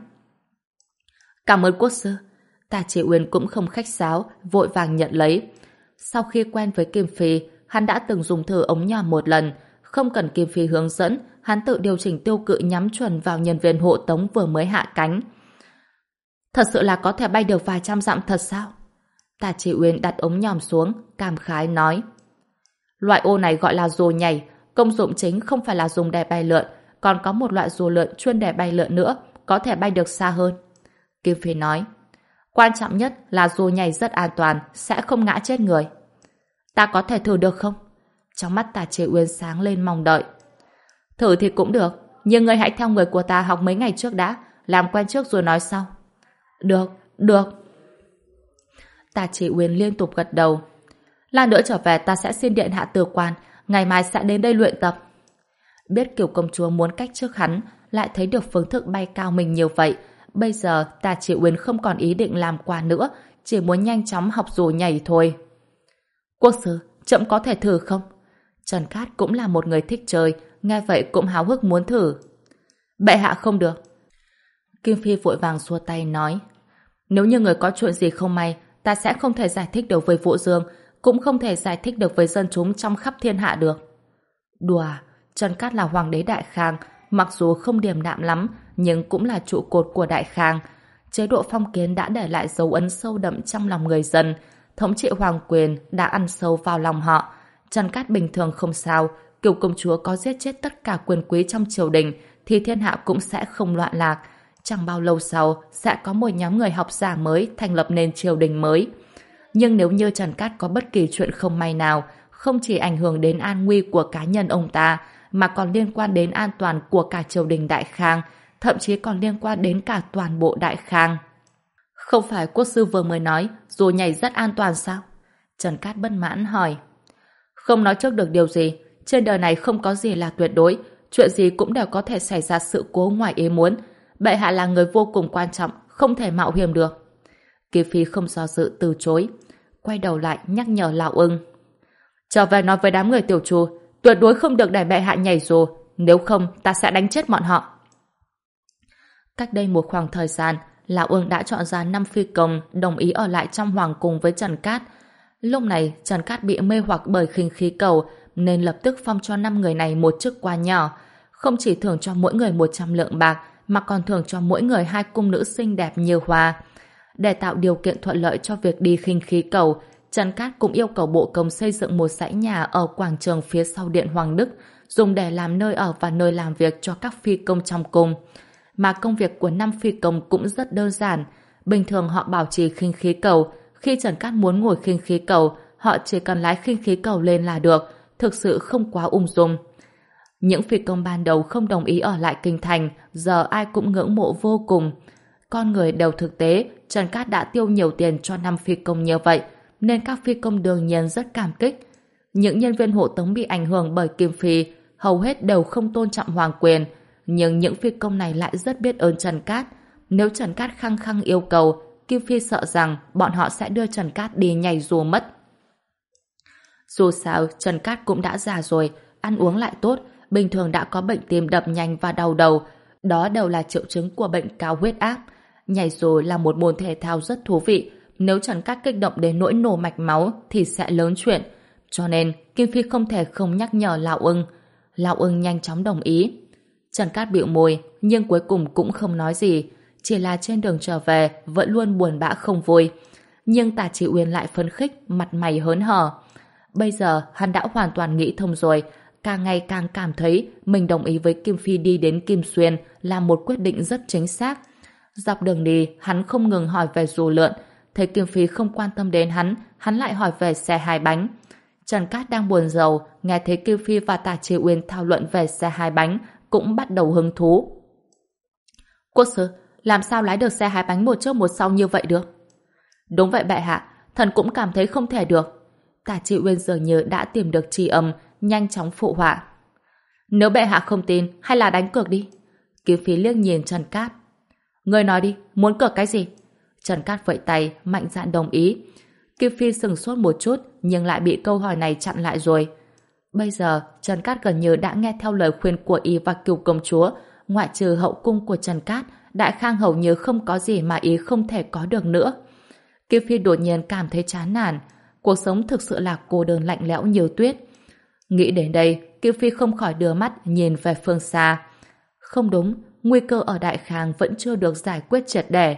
Cảm ơn quốc sư. Tả Trị Uyên cũng không khách sáo, vội vàng nhận lấy. Sau khi quen với Kim Phi, hắn đã từng dùng thử ống nhòm một lần, không cần Kim Phi hướng dẫn, hắn tự điều chỉnh tiêu cự nhắm chuẩn vào nhân viên hộ tống vừa mới hạ cánh. Thật sự là có thể bay được vài trăm dặm thật sao? Tả Trị Uyên đặt ống nhòm xuống, cảm khái nói. Loại ô này gọi là dù nhảy, công dụng chính không phải là dùng để bay lượn, còn có một loại dù lượn chuyên để bay lượn nữa, có thể bay được xa hơn. Kim Phi nói. Quan trọng nhất là dù nhảy rất an toàn, sẽ không ngã chết người. Ta có thể thử được không? Trong mắt Tả Trị Uyên sáng lên mong đợi. Thử thì cũng được, nhưng ngươi hãy theo người của ta học mấy ngày trước đã, làm quen trước rồi nói sau. Được, được. Tả Chỉ Uyên liên tục gật đầu. Lát nữa trở về ta sẽ xin điện hạ từ quan, ngày mai sẽ đến đây luyện tập. Biết Kiều công chúa muốn cách trước hắn, lại thấy được phương thức bay cao mình nhiều vậy, bây giờ Tả Chỉ Uyên không còn ý định làm quà nữa, chỉ muốn nhanh chóng học dù nhảy thôi. Quốc sư, trẫm có thể thử không? Trần Cát cũng là một người thích chơi, nghe vậy cũng háo hức muốn thử. Bệ hạ không được. Kim Phi vội vàng xua tay nói, nếu như người có chuyện gì không may, ta sẽ không thể giải thích được với Vũ Dương, cũng không thể giải thích được với dân chúng trong khắp thiên hạ được. Đùa, Trần Cát là hoàng đế Đại Khang, mặc dù không điềm đạm lắm, nhưng cũng là trụ cột của Đại Khang. Chế độ phong kiến đã để lại dấu ấn sâu đậm trong lòng người dân, thống trị hoàng quyền đã ăn sâu vào lòng họ. Trần Cát bình thường không sao, Kiều công chúa có giết chết tất cả quyền quý trong triều đình thì thiên hạ cũng sẽ không loạn lạc. Chẳng bao lâu sau sẽ có một nhóm người học giả mới thành lập nên triều đình mới. Nhưng nếu như Trần Cát có bất kỳ chuyện không may nào, không chỉ ảnh hưởng đến an nguy của cá nhân ông ta, mà còn liên quan đến an toàn của cả triều đình Đại Khang, thậm chí còn liên quan đến cả toàn bộ Đại Khang. Không phải quốc sư vừa mới nói dù nhảy rất an toàn sao? Trần Cát bất mãn hỏi. Không nói trước được điều gì, trên đời này không có gì là tuyệt đối, chuyện gì cũng đều có thể xảy ra sự cố ngoài ý muốn. Bệ hạ là người vô cùng quan trọng, không thể mạo hiểm được. Kỳ Phi không do dự từ chối, quay đầu lại nhắc nhở Lão Ưng. Trở về nói với đám người tiểu trù, tuyệt đối không được để bệ hạ nhảy dù, nếu không ta sẽ đánh chết bọn họ. Cách đây một khoảng thời gian, Lão Ưng đã chọn ra năm phi công đồng ý ở lại trong hoàng cung với Trần Cát. Lúc này Trần Cát bị mê hoặc bởi khinh khí cầu nên lập tức phong cho năm người này một chức quan nhỏ, không chỉ thưởng cho mỗi người một trăm lượng bạc mà còn thưởng cho mỗi người hai cung nữ xinh đẹp như hoa. Để tạo điều kiện thuận lợi cho việc đi khinh khí cầu, Trần Cát cũng yêu cầu bộ công xây dựng một dãy nhà ở quảng trường phía sau điện Hoàng Đức, dùng để làm nơi ở và nơi làm việc cho các phi công trong cung. Mà công việc của năm phi công cũng rất đơn giản. Bình thường họ bảo trì khinh khí cầu, khi Trần Cát muốn ngồi khinh khí cầu, họ chỉ cần lái khinh khí cầu lên là được, thực sự không quá ung dung. Những phi công ban đầu không đồng ý ở lại kinh thành, giờ ai cũng ngưỡng mộ vô cùng. Con người đều thực tế, Trần Cát đã tiêu nhiều tiền cho năm phi công như vậy, nên các phi công đương nhiên rất cảm kích. Những nhân viên hộ tống bị ảnh hưởng bởi Kim Phi, hầu hết đều không tôn trọng hoàng quyền, nhưng những phi công này lại rất biết ơn Trần Cát. Nếu Trần Cát khăng khăng yêu cầu, Kim Phi sợ rằng bọn họ sẽ đưa Trần Cát đi nhảy dù mất. Dù sao, Trần Cát cũng đã già rồi, ăn uống lại tốt, bình thường đã có bệnh tim đập nhanh và đau đầu. Đó đều là triệu chứng của bệnh cao huyết áp. Nhảy dù là một môn thể thao rất thú vị. Nếu Trần Cát kích động đến nỗi nổ mạch máu thì sẽ lớn chuyện. Cho nên, Kim Phi không thể không nhắc nhở Lão Ưng. Lão Ưng nhanh chóng đồng ý. Trần Cát bĩu môi, nhưng cuối cùng cũng không nói gì. Chỉ là trên đường trở về vẫn luôn buồn bã không vui. Nhưng Tả Chỉ Uyên lại phấn khích, mặt mày hớn hở. Bây giờ hắn đã hoàn toàn nghĩ thông rồi, càng ngày càng cảm thấy mình đồng ý với Kim Phi đi đến Kim Xuyên là một quyết định rất chính xác. Dọc đường đi, hắn không ngừng hỏi về dù lượn. Thấy Kim Phi không quan tâm đến hắn, hắn lại hỏi về xe hai bánh. Trần Cát đang buồn rầu, nghe thấy Kim Phi và Tả Chỉ Uyên thảo luận về xe hai bánh, cũng bắt đầu hứng thú. Quốc sư, làm sao lái được xe hai bánh một trước một sau như vậy được? Đúng vậy bệ hạ, thần cũng cảm thấy không thể được. Tả Chỉ Uyên dường như đã tìm được tri âm, nhanh chóng phụ họa. Nếu bệ hạ không tin, hay là đánh cược đi. Kim Phi liếc nhìn Trần Cát. Ngươi nói đi, muốn cược cái gì? Trần Cát vẫy tay, mạnh dạn đồng ý. Kim Phi sừng sốt một chút, nhưng lại bị câu hỏi này chặn lại rồi. Bây giờ, Trần Cát gần như đã nghe theo lời khuyên của y và Kiều công chúa. Ngoại trừ hậu cung của Trần Cát, Đại Khang hầu như không có gì mà y không thể có được nữa. Kim Phi đột nhiên cảm thấy chán nản. Cuộc sống thực sự là cô đơn lạnh lẽo như tuyết. Nghĩ đến đây, Kim Phi không khỏi đưa mắt nhìn về phương xa. Không đúng, nguy cơ ở Đại Khang vẫn chưa được giải quyết triệt để.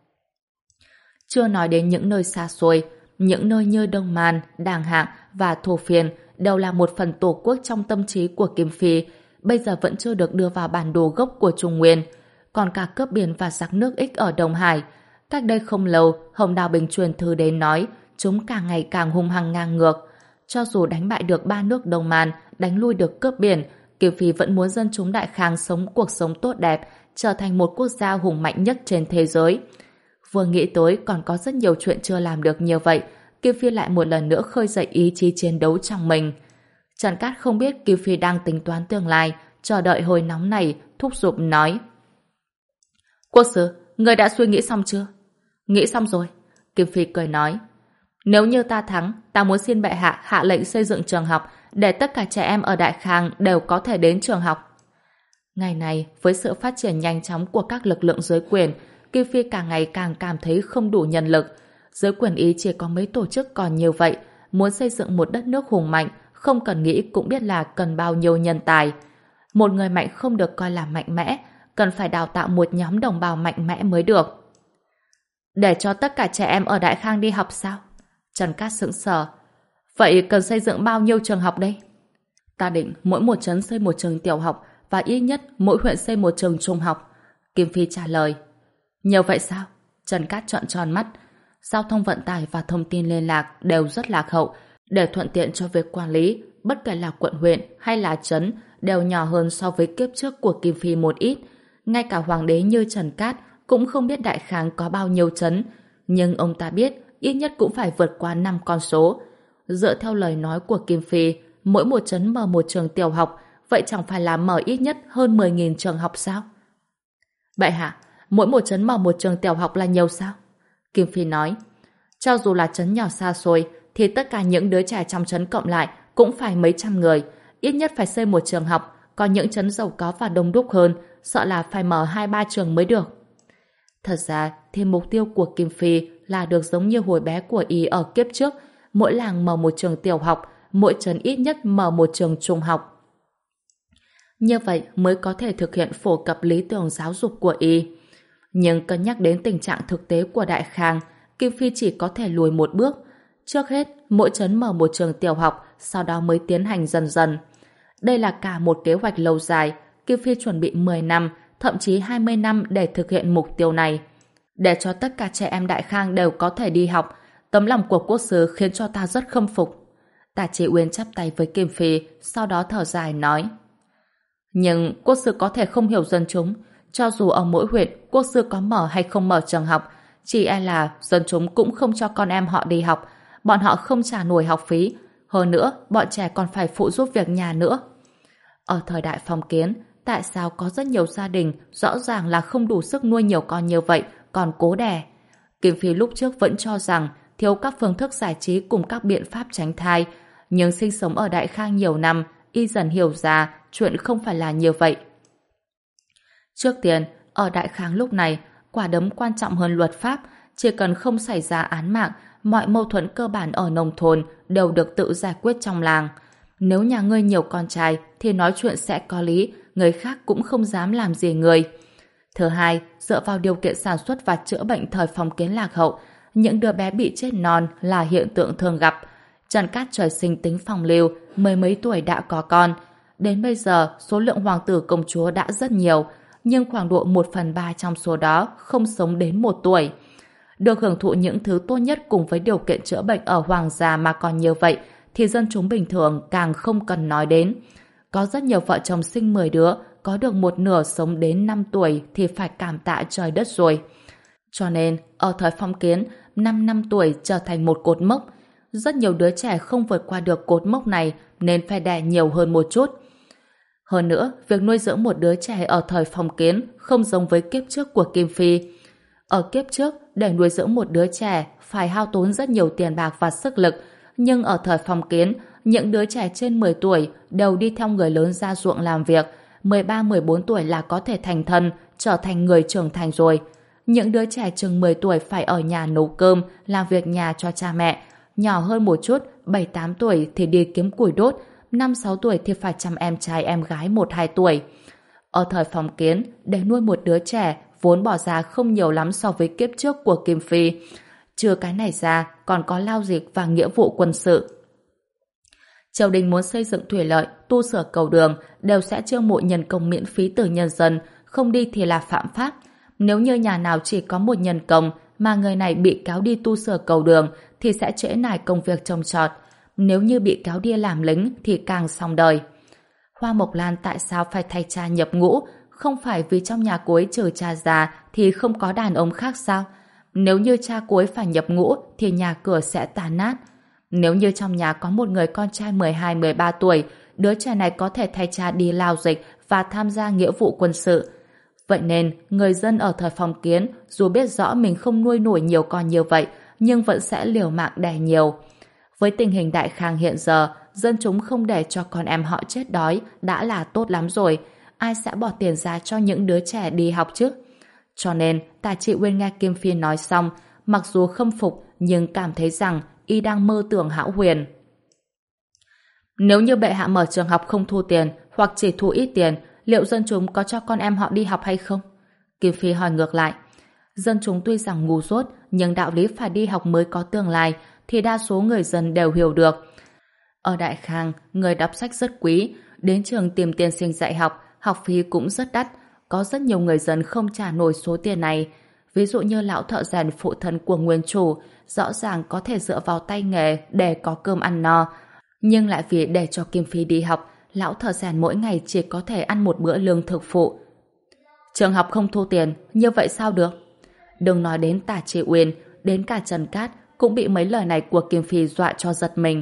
Chưa nói đến những nơi xa xôi, những nơi như Đông Man, Đàng Hạng và Thổ Phiên đều là một phần tổ quốc trong tâm trí của Kim Phi, bây giờ vẫn chưa được đưa vào bản đồ gốc của Trung Nguyên. Còn cả cướp biển và giặc nước Ích ở Đông Hải. Cách đây không lâu, Hồng Đào Bình truyền thư đến nói chúng càng ngày càng hung hăng ngang ngược. Cho dù đánh bại được ba nước Đông Man, đánh lui được cướp biển, Kim Phi vẫn muốn dân chúng Đại Khang sống cuộc sống tốt đẹp, trở thành một quốc gia hùng mạnh nhất trên thế giới. Vừa nghĩ tới còn có rất nhiều chuyện chưa làm được như vậy, Kim Phi lại một lần nữa khơi dậy ý chí chiến đấu trong mình. Trần Cát không biết Kim Phi đang tính toán tương lai, chờ đợi hồi nóng này, thúc giục nói. Quốc sư, người đã suy nghĩ xong chưa? Nghĩ xong rồi. Kim Phi cười nói. Nếu như ta thắng, ta muốn xin bệ hạ hạ lệnh xây dựng trường học để tất cả trẻ em ở Đại Khang đều có thể đến trường học. Ngày này, với sự phát triển nhanh chóng của các lực lượng giới quyền, Kim Phi càng ngày càng cảm thấy không đủ nhân lực. Giới quyền Ý chỉ có mấy tổ chức còn nhiều vậy, muốn xây dựng một đất nước hùng mạnh, không cần nghĩ cũng biết là cần bao nhiêu nhân tài. Một người mạnh không được coi là mạnh mẽ, cần phải đào tạo một nhóm đồng bào mạnh mẽ mới được. Để cho tất cả trẻ em ở Đại Khang đi học sao? Trần Cát sững sờ. Vậy cần xây dựng bao nhiêu trường học đây? Ta định mỗi một trấn xây một trường tiểu học và ít nhất mỗi huyện xây một trường trung học. Kim Phi trả lời. Nhiều vậy sao? Trần Cát trợn tròn mắt. Giao thông vận tải và thông tin liên lạc đều rất lạc hậu. Để thuận tiện cho việc quản lý, bất kể là quận huyện hay là trấn đều nhỏ hơn so với kiếp trước của Kim Phi một ít. Ngay cả hoàng đế như Trần Cát cũng không biết Đại Khang có bao nhiêu trấn. Nhưng ông ta biết ít nhất cũng phải vượt qua năm con số. Dựa theo lời nói của Kim Phi, mỗi một trấn mở một trường tiểu học, vậy chẳng phải là mở ít nhất hơn mười nghìn trường học sao? Bệ hạ, mỗi một trấn mở một trường tiểu học là nhiều sao? Kim Phi nói. Cho dù là trấn nhỏ xa xôi, thì tất cả những đứa trẻ trong trấn cộng lại cũng phải mấy trăm người. Ít nhất phải xây một trường học, còn những trấn giàu có và đông đúc hơn, sợ là phải mở hai ba trường mới được. Thật ra thì mục tiêu của Kim Phi là được giống như hồi bé của Ý ở kiếp trước, mỗi làng mở một trường tiểu học, mỗi trấn ít nhất mở một trường trung học. Như vậy mới có thể thực hiện phổ cập lý tưởng giáo dục của Y. Nhưng cân nhắc đến tình trạng thực tế của Đại Khang, Kim Phi chỉ có thể lùi một bước. Trước hết, mỗi trấn mở một trường tiểu học, sau đó mới tiến hành dần dần. Đây là cả một kế hoạch lâu dài, Kim Phi chuẩn bị mười năm, thậm chí hai mươi năm để thực hiện mục tiêu này. Để cho tất cả trẻ em Đại Khang đều có thể đi học, tấm lòng của quốc sư khiến cho ta rất khâm phục. Tả Chỉ Uyên chắp tay với Kim Phi, sau đó thở dài nói. Nhưng quốc sư có thể không hiểu dân chúng, cho dù ở mỗi huyện quốc sư có mở hay không mở trường học, chỉ e là dân chúng cũng không cho con em họ đi học, bọn họ không trả nổi học phí, hơn nữa bọn trẻ còn phải phụ giúp việc nhà nữa. Ở thời đại phong kiến, tại sao có rất nhiều gia đình rõ ràng là không đủ sức nuôi nhiều con như vậy, còn cố đẻ? Kim Phi lúc trước vẫn cho rằng thiếu các phương thức giải trí cùng các biện pháp tránh thai, nhưng sinh sống ở Đại Khang nhiều năm, Y dần hiểu ra chuyện không phải là như vậy. Trước tiên, ở Đại Khang lúc này, quả đấm quan trọng hơn luật pháp, chỉ cần không xảy ra án mạng, mọi mâu thuẫn cơ bản ở nông thôn đều được tự giải quyết trong làng. Nếu nhà ngươi nhiều con trai thì nói chuyện sẽ có lý, người khác cũng không dám làm gì người. Thứ hai, dựa vào điều kiện sản xuất và chữa bệnh thời phong kiến lạc hậu, những đứa bé bị chết non là hiện tượng thường gặp. Trần Cát trời sinh tính phong lưu, mười mấy tuổi đã có con. Đến bây giờ, số lượng hoàng tử công chúa đã rất nhiều, nhưng khoảng độ một phần ba trong số đó không sống đến một tuổi. Được hưởng thụ những thứ tốt nhất cùng với điều kiện chữa bệnh ở hoàng gia mà còn như vậy, thì dân chúng bình thường càng không cần nói đến. Có rất nhiều vợ chồng sinh mười đứa, có được một nửa sống đến năm tuổi thì phải cảm tạ trời đất rồi. Cho nên, ở thời phong kiến, năm năm tuổi trở thành một cột mốc. Rất nhiều đứa trẻ không vượt qua được cột mốc này nên phải đẻ nhiều hơn một chút. Hơn nữa, việc nuôi dưỡng một đứa trẻ ở thời phong kiến không giống với kiếp trước của Kim Phi. Ở kiếp trước, để nuôi dưỡng một đứa trẻ phải hao tốn rất nhiều tiền bạc và sức lực, nhưng ở thời phong kiến, những đứa trẻ trên mười tuổi đều đi theo người lớn ra ruộng làm việc, mười ba mười bốn tuổi là có thể thành thân, trở thành người trưởng thành rồi. Những đứa trẻ chừng mười tuổi phải ở nhà nấu cơm, làm việc nhà cho cha mẹ, nhỏ hơn một chút, bảy tám tuổi thì đi kiếm củi đốt, năm sáu tuổi thì phải chăm em trai em gái một hai tuổi. Ở thời phong kiến, để nuôi một đứa trẻ vốn bỏ ra không nhiều lắm so với kiếp trước của Kim Phi. Trừ cái này ra, còn có lao dịch và nghĩa vụ quân sự. Triều đình muốn xây dựng thủy lợi, tu sửa cầu đường, đều sẽ chiêu mộ nhân công miễn phí từ nhân dân, không đi thì là phạm pháp. Nếu như nhà nào chỉ có một nhân công mà người này bị cáo đi tu sửa cầu đường thì sẽ trễ nải công việc trồng trọt. Nếu như bị cáo đi làm lính thì càng xong đời. Hoa Mộc Lan tại sao phải thay cha nhập ngũ? Không phải vì trong nhà cô ấy trừ cha già thì không có đàn ông khác sao? Nếu như cha cô ấy phải nhập ngũ thì nhà cửa sẽ tàn nát. Nếu như trong nhà có một người con trai mười hai mười ba tuổi, đứa trẻ này có thể thay cha đi lao dịch và tham gia nghĩa vụ quân sự. Vậy nên, người dân ở thời phong kiến dù biết rõ mình không nuôi nổi nhiều con như vậy, nhưng vẫn sẽ liều mạng đẻ nhiều. Với tình hình Đại Khang hiện giờ, dân chúng không để cho con em họ chết đói đã là tốt lắm rồi. Ai sẽ bỏ tiền ra cho những đứa trẻ đi học chứ? Cho nên, Tả Trị Uyên nghe Kim Phi nói xong, mặc dù khâm phục nhưng cảm thấy rằng y đang mơ tưởng hão huyền. Nếu như bệ hạ mở trường học không thu tiền hoặc chỉ thu ít tiền, liệu dân chúng có cho con em họ đi học hay không? Kim Phi hỏi ngược lại. Dân chúng tuy rằng ngu dốt, nhưng đạo lý phải đi học mới có tương lai thì đa số người dân đều hiểu được. Ở Đại Khang, người đọc sách rất quý, đến trường tìm tiên sinh dạy học, học phí cũng rất đắt. Có rất nhiều người dân không trả nổi số tiền này. Ví dụ như lão thợ rèn phụ thân của nguyên chủ, rõ ràng có thể dựa vào tay nghề để có cơm ăn no. Nhưng lại vì để cho Kim Phi đi học, lão thợ rèn mỗi ngày chỉ có thể ăn một bữa lương thực phụ. Trường học không thu tiền, như vậy sao được? Đừng nói đến Tả Trị Uyên, đến cả Trần Cát cũng bị mấy lời này của Kim Phi dọa cho giật mình.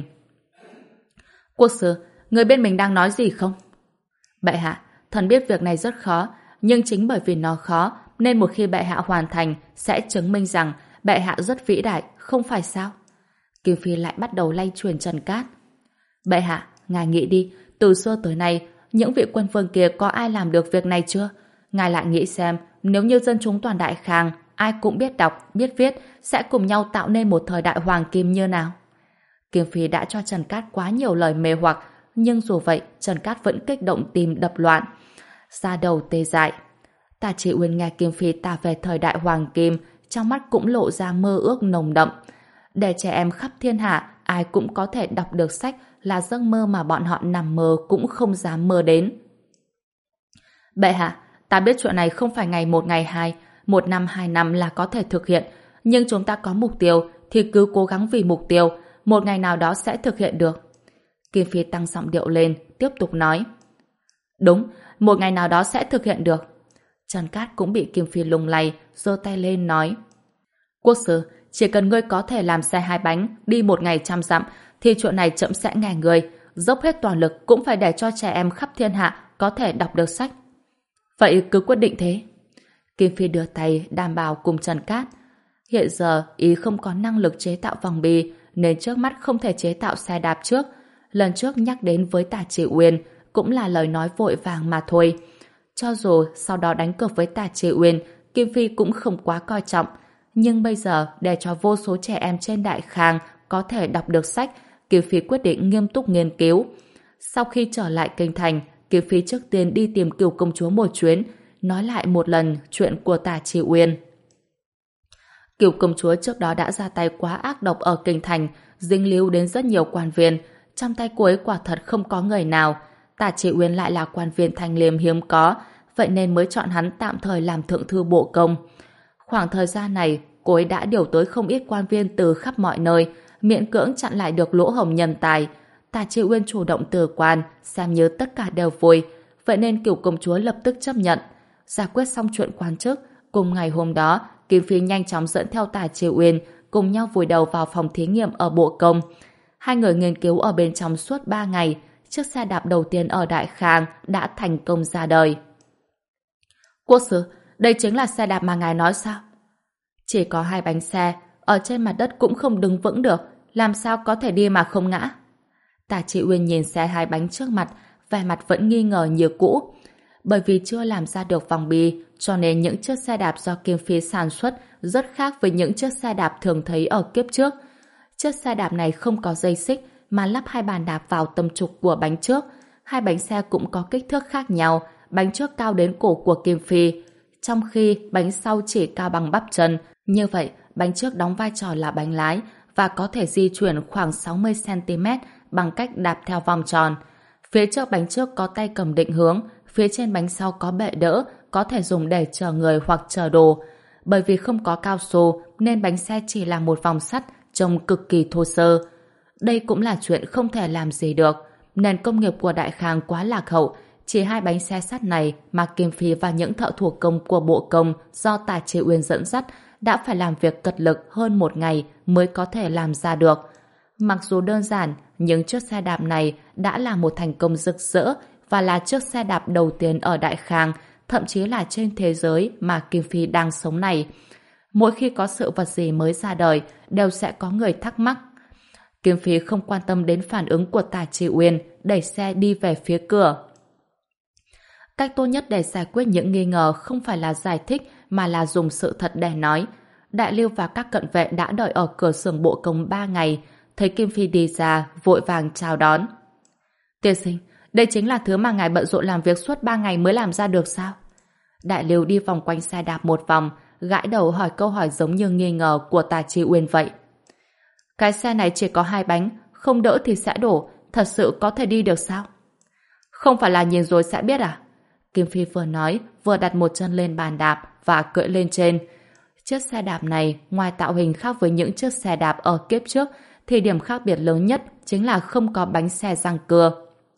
Quốc sư, người bên mình đang nói gì không? Bệ hạ, thần biết việc này rất khó, nhưng chính bởi vì nó khó nên một khi bệ hạ hoàn thành sẽ chứng minh rằng bệ hạ rất vĩ đại, không phải sao? Kim Phi lại bắt đầu lay truyền Trần Cát. Bệ hạ, ngài nghĩ đi, từ xưa tới nay những vị quân vương kia có ai làm được việc này chưa? Ngài lại nghĩ xem, nếu như dân chúng toàn Đại Khang ai cũng biết đọc, biết viết sẽ cùng nhau tạo nên một thời đại hoàng kim như nào? Kim Phi đã cho Trần Cát quá nhiều lời mê hoặc, nhưng dù vậy Trần Cát vẫn kích động tim đập loạn, da đầu tê dại. Tả Trị Uyên nghe Kim Phi tả về thời đại hoàng kim, trong mắt cũng lộ ra mơ ước nồng đậm. Để trẻ em khắp thiên hạ ai cũng có thể đọc được sách là giấc mơ mà bọn họ nằm mơ cũng không dám mơ đến. Bệ hạ, ta biết chuyện này không phải ngày một ngày hai, một năm hai năm là có thể thực hiện, nhưng chúng ta có mục tiêu thì cứ cố gắng vì mục tiêu, một ngày nào đó sẽ thực hiện được. Kim Phi tăng giọng điệu lên, tiếp tục nói. Đúng, một ngày nào đó sẽ thực hiện được. Trần Cát cũng bị Kim Phi lung lay, giơ tay lên nói. Quốc sư, chỉ cần ngươi có thể làm xe hai bánh, đi một ngày trăm dặm, thì chuyện này chậm sẽ nghe ngươi, dốc hết toàn lực cũng phải để cho trẻ em khắp thiên hạ có thể đọc được sách. Vậy cứ quyết định thế. Kim Phi đưa tay đảm bảo cùng Trần Cát. Hiện giờ ý không có năng lực chế tạo vòng bi nên trước mắt không thể chế tạo xe đạp trước. Lần trước nhắc đến với Tả Trị Uyên cũng là lời nói vội vàng mà thôi. Cho dù sau đó đánh cược với Tả Trị Uyên, Kim Phi cũng không quá coi trọng. Nhưng bây giờ để cho vô số trẻ em trên Đại Khang có thể đọc được sách, Kim Phi quyết định nghiêm túc nghiên cứu. Sau khi trở lại kinh thành, Kim Phi trước tiên đi tìm Cửu công chúa một chuyến, nói lại một lần chuyện của Tả Trị Uyên. Cửu công chúa trước đó đã ra tay quá ác độc ở kinh thành, dính líu đến rất nhiều quan viên. Trong tay cô ấy quả thật không có người nào. Tả Trị Uyên lại là quan viên thanh liêm hiếm có, vậy nên mới chọn hắn tạm thời làm thượng thư bộ công. Khoảng thời gian này, cô ấy đã điều tới không ít quan viên từ khắp mọi nơi, miễn cưỡng chặn lại được lỗ hổng nhân tài. Tả Trị Uyên chủ động từ quan, xem như tất cả đều vui, vậy nên Cửu công chúa lập tức chấp nhận. Giải quyết xong chuyện quan chức, cùng ngày hôm đó, Kim Phi nhanh chóng dẫn theo Tả Trị Uyên cùng nhau vùi đầu vào phòng thí nghiệm ở bộ công. Hai người nghiên cứu ở bên trong suốt ba ngày, chiếc xe đạp đầu tiên ở Đại Khang đã thành công ra đời. Quốc sư, đây chính là xe đạp mà ngài nói sao? Chỉ có hai bánh xe, ở trên mặt đất cũng không đứng vững được, làm sao có thể đi mà không ngã? Tả Trị Uyên nhìn xe hai bánh trước mặt, vẻ mặt vẫn nghi ngờ như cũ. Bởi vì chưa làm ra được vòng bi, cho nên những chiếc xe đạp do Kim Phi sản xuất rất khác với những chiếc xe đạp thường thấy ở kiếp trước. Chiếc xe đạp này không có dây xích mà lắp hai bàn đạp vào tâm trục của bánh trước. Hai bánh xe cũng có kích thước khác nhau, bánh trước cao đến cổ của Kim Phi, trong khi bánh sau chỉ cao bằng bắp chân. Như vậy, bánh trước đóng vai trò là bánh lái và có thể di chuyển khoảng sáu mươi xăng ti mét bằng cách đạp theo vòng tròn. Phía trước bánh trước có tay cầm định hướng, phía trên bánh sau có bệ đỡ, có thể dùng để chở người hoặc chở đồ. Bởi vì không có cao su nên bánh xe chỉ là một vòng sắt trông cực kỳ thô sơ. Đây cũng là chuyện không thể làm gì được. nền công nghiệp của Đại Khang quá lạc hậu, chỉ hai bánh xe sắt này mà Kim Phi và những thợ thủ công của bộ công do Tả Tri Uyên dẫn dắt đã phải làm việc cật lực hơn một ngày mới có thể làm ra được. Mặc dù đơn giản, nhưng chiếc xe đạp này đã là một thành công rực rỡ và là chiếc xe đạp đầu tiên ở Đại Khang, thậm chí là trên thế giới mà Kim Phi đang sống này. Mỗi khi có sự vật gì mới ra đời, đều sẽ có người thắc mắc. Kim Phi không quan tâm đến phản ứng của Tả Tri Uyên, đẩy xe đi về phía cửa. Cách tốt nhất để giải quyết những nghi ngờ không phải là giải thích mà là dùng sự thật để nói. Đại Lưu và các cận vệ đã đợi ở cửa xưởng bộ công ba ngày, thấy Kim Phi đi ra, vội vàng chào đón. Tiên sinh, đây chính là thứ mà ngài bận rộn làm việc suốt ba ngày mới làm ra được sao? Đại Lưu đi vòng quanh xe đạp một vòng, gãi đầu hỏi câu hỏi giống như nghi ngờ của Tả Tri Uyên vậy. Cái xe này chỉ có hai bánh, không đỡ thì sẽ đổ, thật sự có thể đi được sao? Không phải là nhìn rồi sẽ biết à? Kim Phi vừa nói, vừa đặt một chân lên bàn đạp và cưỡi lên trên. Chiếc xe đạp này, ngoài tạo hình khác với những chiếc xe đạp ở kiếp trước, thì điểm khác biệt lớn nhất chính là không có bánh xe răng cưa.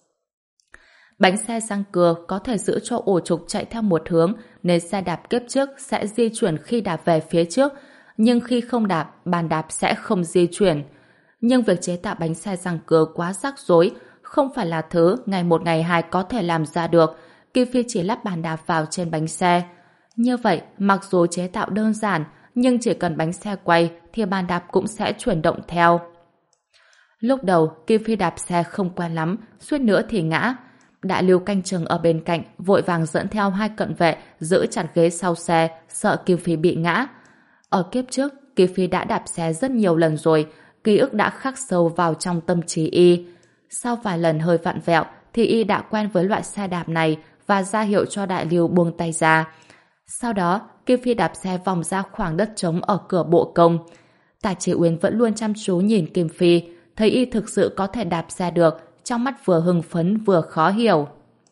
Bánh xe răng cưa có thể giữ cho ổ trục chạy theo một hướng, nên xe đạp kiếp trước sẽ di chuyển khi đạp về phía trước, nhưng khi không đạp, bàn đạp sẽ không di chuyển. Nhưng việc chế tạo bánh xe răng cưa quá rắc rối, không phải là thứ ngày một ngày hai có thể làm ra được. Kim Phi chỉ lắp bàn đạp vào trên bánh xe. Như vậy, mặc dù chế tạo đơn giản, nhưng chỉ cần bánh xe quay thì bàn đạp cũng sẽ chuyển động theo. Lúc đầu, Kim Phi đạp xe không quen lắm, suýt nữa thì ngã. Đại Lưu canh chừng ở bên cạnh, vội vàng dẫn theo hai cận vệ giữ chặt ghế sau xe, sợ Kim Phi bị ngã. Ở kiếp trước, Kim Phi đã đạp xe rất nhiều lần rồi, ký ức đã khắc sâu vào trong tâm trí y. Sau vài lần hơi vặn vẹo, thì y đã quen với loại xe đạp này và ra hiệu cho Đại Lưu buông tay ra. Sau đó, Kim Phi đạp xe vòng ra khoảng đất trống ở cửa bộ công. Tả Tri Uyên vẫn luôn chăm chú nhìn Kim Phi, thấy y thực sự có thể đạp xe được, trong mắt vừa hưng phấn vừa khó hiểu.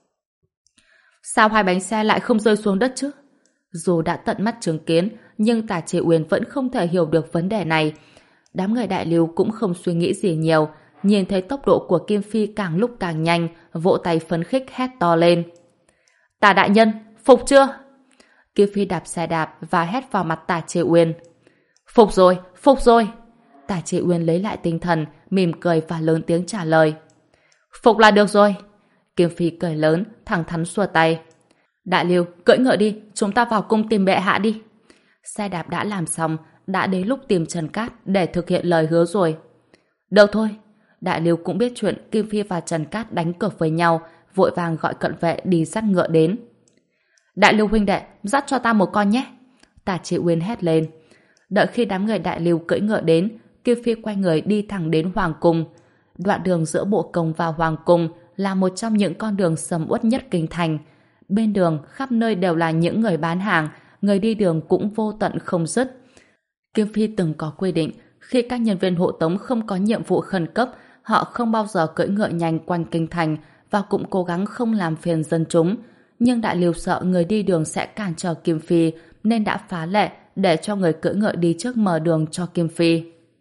Sao hai bánh xe lại không rơi xuống đất chứ? Dù đã tận mắt chứng kiến, nhưng Tả Tri Uyên vẫn không thể hiểu được vấn đề này. Đám người Đại Lưu cũng không suy nghĩ gì nhiều, nhìn thấy tốc độ của Kim Phi càng lúc càng nhanh, vỗ tay phấn khích hét to lên. Tả đại nhân, phục chưa? Kim Phi đạp xe đạp và hét vào mặt Tả Tri Uyên. Phục rồi, phục rồi. Tả Tri Uyên lấy lại tinh thần, mỉm cười và lớn tiếng trả lời. Phục là được rồi. Kim Phi cười lớn, thẳng thắn xua tay. Đại Lưu, cưỡi ngựa đi, chúng ta vào cung tìm bệ hạ đi. Xe đạp đã làm xong, đã đến lúc tìm Trần Cát để thực hiện lời hứa rồi. Được thôi. Đại Lưu cũng biết chuyện Kim Phi và Trần Cát đánh cược với nhau, vội vàng gọi cận vệ đi dắt ngựa đến. Đại Lưu huynh đệ, dắt cho ta một con nhé. Tả Tri Uyên hét lên. Đợi khi đám người Đại Lưu cưỡi ngựa đến, Kim Phi quay người đi thẳng đến Hoàng Cung. Đoạn đường giữa bộ công và Hoàng Cung là một trong những con đường sầm uất nhất kinh thành. Bên đường khắp nơi đều là những người bán hàng, người đi đường cũng vô tận không dứt. Kim Phi từng có quy định, khi các nhân viên hộ tống không có nhiệm vụ khẩn cấp, họ không bao giờ cưỡi ngựa nhanh quanh kinh thành và cũng cố gắng không làm phiền dân chúng. Nhưng Đại Lưu sợ người đi đường sẽ cản trở Kim Phi nên đã phá lệ để cho người cưỡi ngựa đi trước mở đường cho Kim Phi.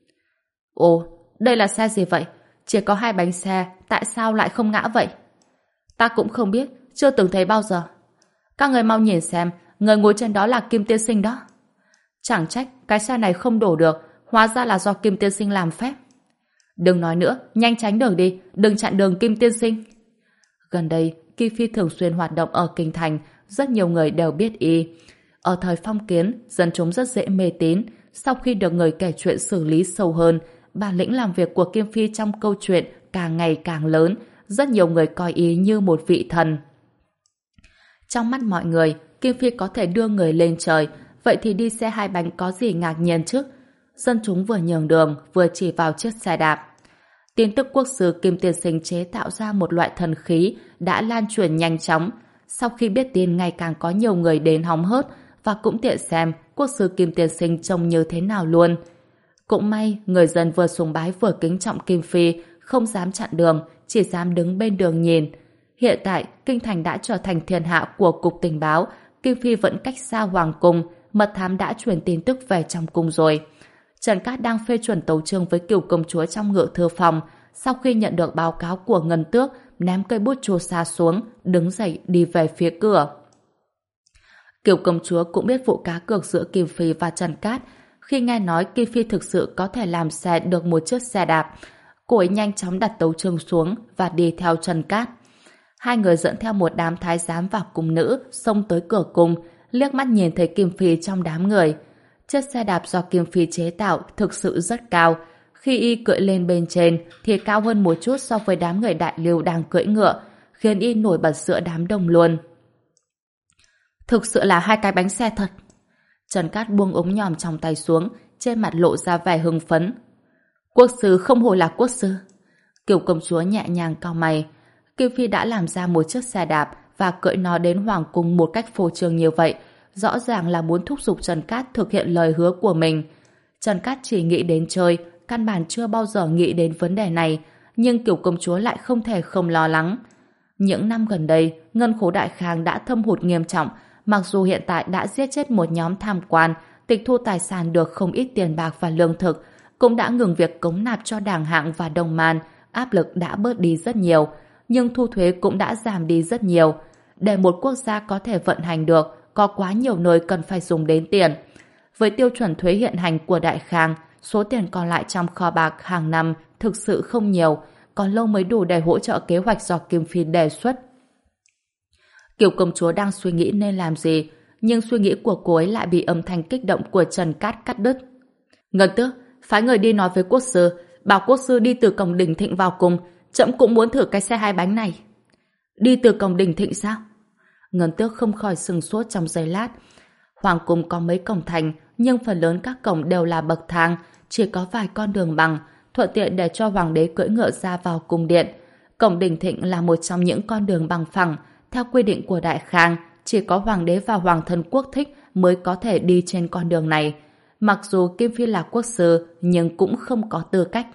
Ồ, đây là xe gì vậy? Chỉ có hai bánh xe, tại sao lại không ngã vậy? Ta cũng không biết, chưa từng thấy bao giờ. Các người mau nhìn xem, người ngồi trên đó là Kim Tiên Sinh đó. Chẳng trách cái xe này không đổ được, hóa ra là do Kim Tiên Sinh làm phép. Đừng nói nữa, nhanh tránh đường đi, đừng chặn đường Kim Tiên Sinh. Gần đây, Kim Phi thường xuyên hoạt động ở kinh thành, rất nhiều người đều biết y. Ở thời phong kiến, dân chúng rất dễ mê tín. Sau khi được người kể chuyện xử lý sâu hơn, bản lĩnh làm việc của Kim Phi trong câu chuyện càng ngày càng lớn, rất nhiều người coi y như một vị thần. Trong mắt mọi người, Kim Phi có thể đưa người lên trời, vậy thì đi xe hai bánh có gì ngạc nhiên chứ? Dân chúng vừa nhường đường, vừa chỉ vào chiếc xe đạp. Tin tức quốc sư Kim Tiên Sinh chế tạo ra một loại thần khí đã lan truyền nhanh chóng. Sau khi biết tin, ngày càng có nhiều người đến hóng hớt và cũng tiện xem quốc sư Kim Tiên Sinh trông như thế nào luôn. Cũng may, người dân vừa sùng bái vừa kính trọng Kim Phi, không dám chặn đường, chỉ dám đứng bên đường nhìn. Hiện tại, kinh thành đã trở thành thiên hạ của cục tình báo, Kim Phi vẫn cách xa hoàng cung, mật thám đã truyền tin tức về trong cung rồi. Trần Cát đang phê chuẩn tấu chương với cửu công chúa trong ngự thư phòng, sau khi nhận được báo cáo của Ngân Tước, ném cây bút chù sa xuống, đứng dậy đi về phía cửa. Kiều công chúa cũng biết vụ cá cược giữa Kim Phi và Trần Cát. Khi nghe nói Kim Phi thực sự có thể làm xe được một chiếc xe đạp, cô ấy nhanh chóng đặt tấu chương xuống và đi theo Trần Cát. Hai người dẫn theo một đám thái giám và cung nữ xông tới cửa cung, liếc mắt nhìn thấy Kim Phi trong đám người. Chiếc xe đạp do Kim Phi chế tạo thực sự rất cao. Khi y cưỡi lên bên trên thì cao hơn một chút so với đám người đại lưu đang cưỡi ngựa, khiến y nổi bật giữa đám đông luôn. Thực sự là hai cái bánh xe thật. Trần Cát buông ống nhòm trong tay xuống, trên mặt lộ ra vẻ hưng phấn. Quốc sư không hổ là quốc sư. Kiều công chúa nhẹ nhàng cau mày. Kim Phi đã làm ra một chiếc xe đạp và cưỡi nó đến hoàng cung một cách phô trương như vậy, rõ ràng là muốn thúc giục Trần Cát thực hiện lời hứa của mình. Trần Cát chỉ nghĩ đến chơi, căn bản chưa bao giờ nghĩ đến vấn đề này, nhưng Kiều công chúa lại không thể không lo lắng. Những năm gần đây, ngân khố Đại Khang đã thâm hụt nghiêm trọng, mặc dù hiện tại đã giết chết một nhóm tham quan, tịch thu tài sản được không ít tiền bạc và lương thực, cũng đã ngừng việc cống nạp cho Đảng Hạng và Đồng Man, áp lực đã bớt đi rất nhiều, nhưng thu thuế cũng đã giảm đi rất nhiều. Để một quốc gia có thể vận hành được, có quá nhiều nơi cần phải dùng đến tiền. Với tiêu chuẩn thuế hiện hành của Đại Khang, số tiền còn lại trong kho bạc hàng năm thực sự không nhiều, còn lâu mới đủ để hỗ trợ kế hoạch do Kim Phi đề xuất. Kiều công chúa đang suy nghĩ nên làm gì, nhưng suy nghĩ của cô ấy lại bị âm thanh kích động của Trần Cát cắt đứt. Ngân Tước, phái người đi nói với quốc sư, bảo quốc sư đi từ cổng Đình Thịnh vào cung, trẫm cũng muốn thử cái xe hai bánh này. Đi từ cổng Đình Thịnh sao? Ngân Tước không khỏi sừng sốt trong giây lát. Hoàng cung có mấy cổng thành, nhưng phần lớn các cổng đều là bậc thang, chỉ có vài con đường bằng, thuận tiện để cho hoàng đế cưỡi ngựa ra vào cung điện. Cổng Đình Thịnh là một trong những con đường bằng phẳng. Theo quy định của Đại Khang, chỉ có hoàng đế và hoàng thân quốc thích mới có thể đi trên con đường này. Mặc dù Kim Phi là quốc sư, nhưng cũng không có tư cách.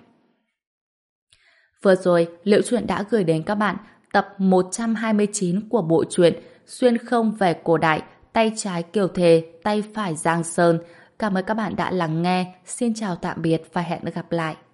Vừa rồi, Liễu Chuyện đã gửi đến các bạn tập một trăm hai mươi chín của bộ truyện Xuyên không về cổ đại, tay trái Kiều Thề, tay phải Giang Sơn. Cảm ơn các bạn đã lắng nghe. Xin chào tạm biệt và hẹn gặp lại.